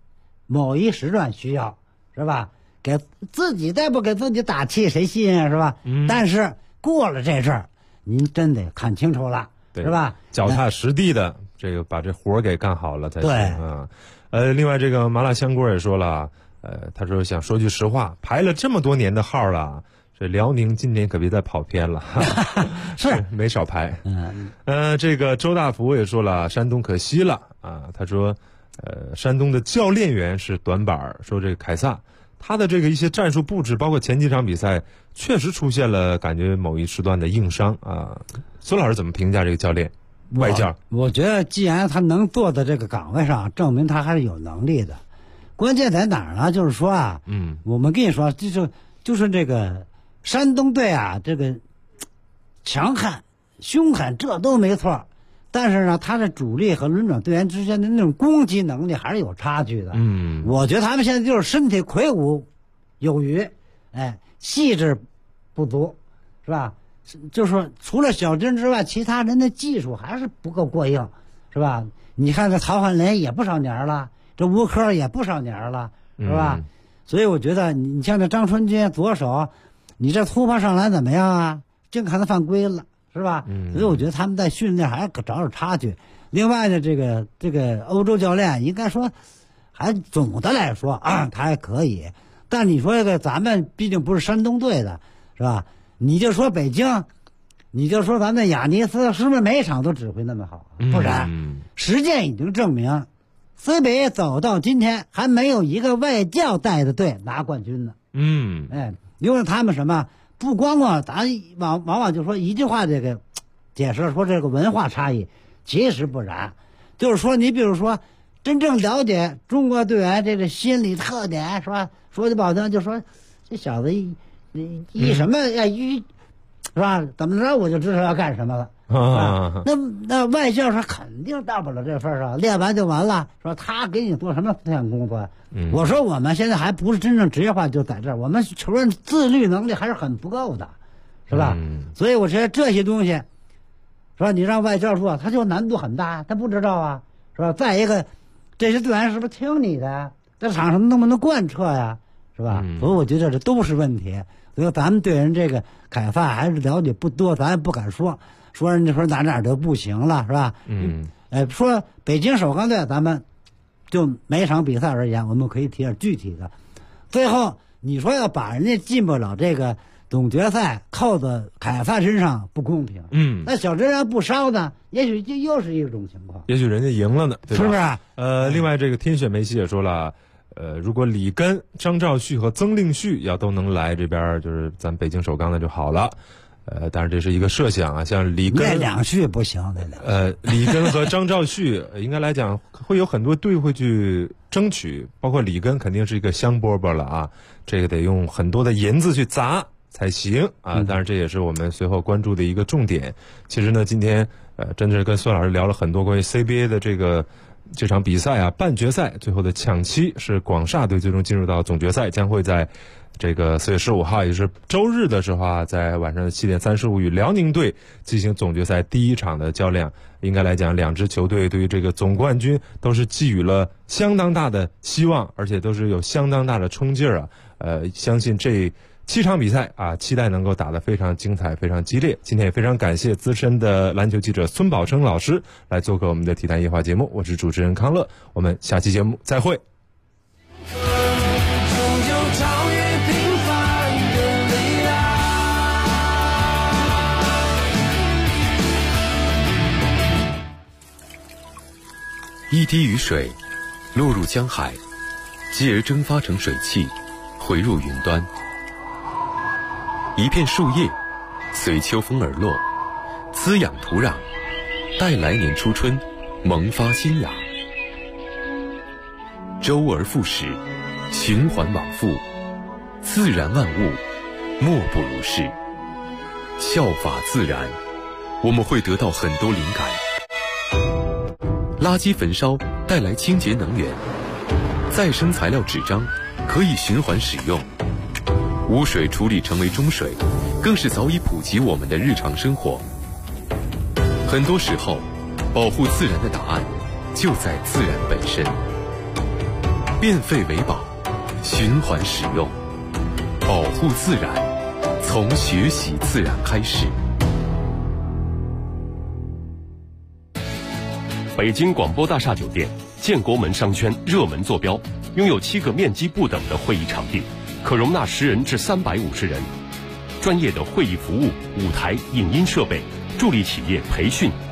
G: 某一时段需要，是吧？给自己再不给自己打气，谁信啊，是吧？但是过了这阵儿，您真得看清楚了，是吧？
F: 脚踏实地的这个把这活给干好了才行啊。另外这个麻辣香锅也说了，他说想说句实话，排了这么多年的号了，这辽宁今年可别再跑偏了，
G: 是
F: 没少排。这个周大福也说了，山东可惜了啊。他说，山东的教练员是短板，说这个凯撒他的这个一些战术布置，包括前几场比赛，确实出现了感觉某一时段的硬伤啊。孙老师怎么评价这个教练？外教，
G: 我觉得既然他能坐在这个岗位上，证明他还是有能力的。关键在哪儿呢？就是说啊，我们跟你说，就是这个山东队啊，这个强悍、凶狠，这都没错。但是呢，他的主力和轮转队员之间的那种攻击能力还是有差距的。我觉得他们现在就是身体魁梧有余，细致不足，是吧？就是说，除了小军之外，其他人的技术还是不够过硬，是吧？你看这曹焕林也不少年了，这吴科也不少年了，是吧？所以我觉得你像这张春军左手，你这突破上来怎么样啊？净看他犯规了，是吧？所以我觉得他们在训练还是找找差距。另外呢，这个欧洲教练应该说，还总的来说他还可以。但你说这个咱们毕竟不是山东队的，是吧？你就说北京，你就说咱们雅尼斯是不是每场都指挥那么好？不然，实践已经证明，西北走到今天还没有一个外教带的队拿冠军呢。因为他们什么不光咱往往就说一句话这个解释说这个文化差异，其实不然，就是说你比如说真正了解中国队员这个心理特点，是吧？说句不好听，就说这小子一什么是吧？怎么着我就知道要干什么了。那外教他肯定到不了这份上，练完就完了，说他给你做什么思想工作？我说我们现在还不是真正职业化，就在这儿，我们承认自律能力还是很不够的，是吧？所以我觉得这些东西，是吧？你让外教说，他就难度很大，他不知道啊，是吧？再一个，这些队员是不是听你的？在场上能不能贯彻呀？是吧？所以我觉得这都是问题。所以咱们对人这个凯撒还是了解不多，咱也不敢说人家说哪就不行了，是吧？说北京首钢队，咱们就每场比赛而言，我们可以提点具体的。最后你说要把人家进不了这个总决赛扣在凯撒身上不公平。那小真人不烧呢，也许就又是一种情况，
F: 也许人家赢了呢，对吧？
G: 是不是？
F: 另外这个天选梅西也说了。如果李根、张兆旭和曾令旭要都能来这边，就是咱北京首钢的就好了。当然这是一个设想啊，像李根
G: 那两旭不行，
F: 李根和张兆旭应该来讲会有很多队会去争取，包括李根肯定是一个香饽饽了啊，这个得用很多的银子去砸才行啊。当然这也是我们随后关注的一个重点。其实呢，今天真的是跟孙老师聊了很多关于 CBA 的这场比赛啊，半决赛最后的抢七是广厦队最终进入到总决赛，将会在这个4月15号，也是周日的时候啊，在晚上7点35与辽宁队进行总决赛第一场的较量。应该来讲，两支球队对于这个总冠军都是寄予了相当大的希望，而且都是有相当大的冲劲儿啊。相信这7场比赛啊，期待能够打得非常精彩，非常激烈。今天也非常感谢资深的篮球记者孙宝成老师来做客我们的体坛夜话节目，我是主持人康乐，我们下期节目再会。
K: 一滴雨水落入江海，继而蒸发成水汽，回入云端。一片树叶随秋风而落，滋养土壤，待来年初春萌发新芽。周而复始，循环往复，自然万物莫不如是。效法自然，我们会得到很多灵感。垃圾焚烧带来清洁能源，再生材料纸张可以循环使用，污水处理成为中水，更是早已普及我们的日常生活。很多时候，保护自然的答案就在自然本身。 变废为宝，循环使用，保护自然，从学习自然开始。
L: 北京广播大厦酒店建国门商圈热门坐标，拥有7个面积不等的会议场地，可容纳10人至350人。专业的会议服务、舞台、影音设备，助力企业培训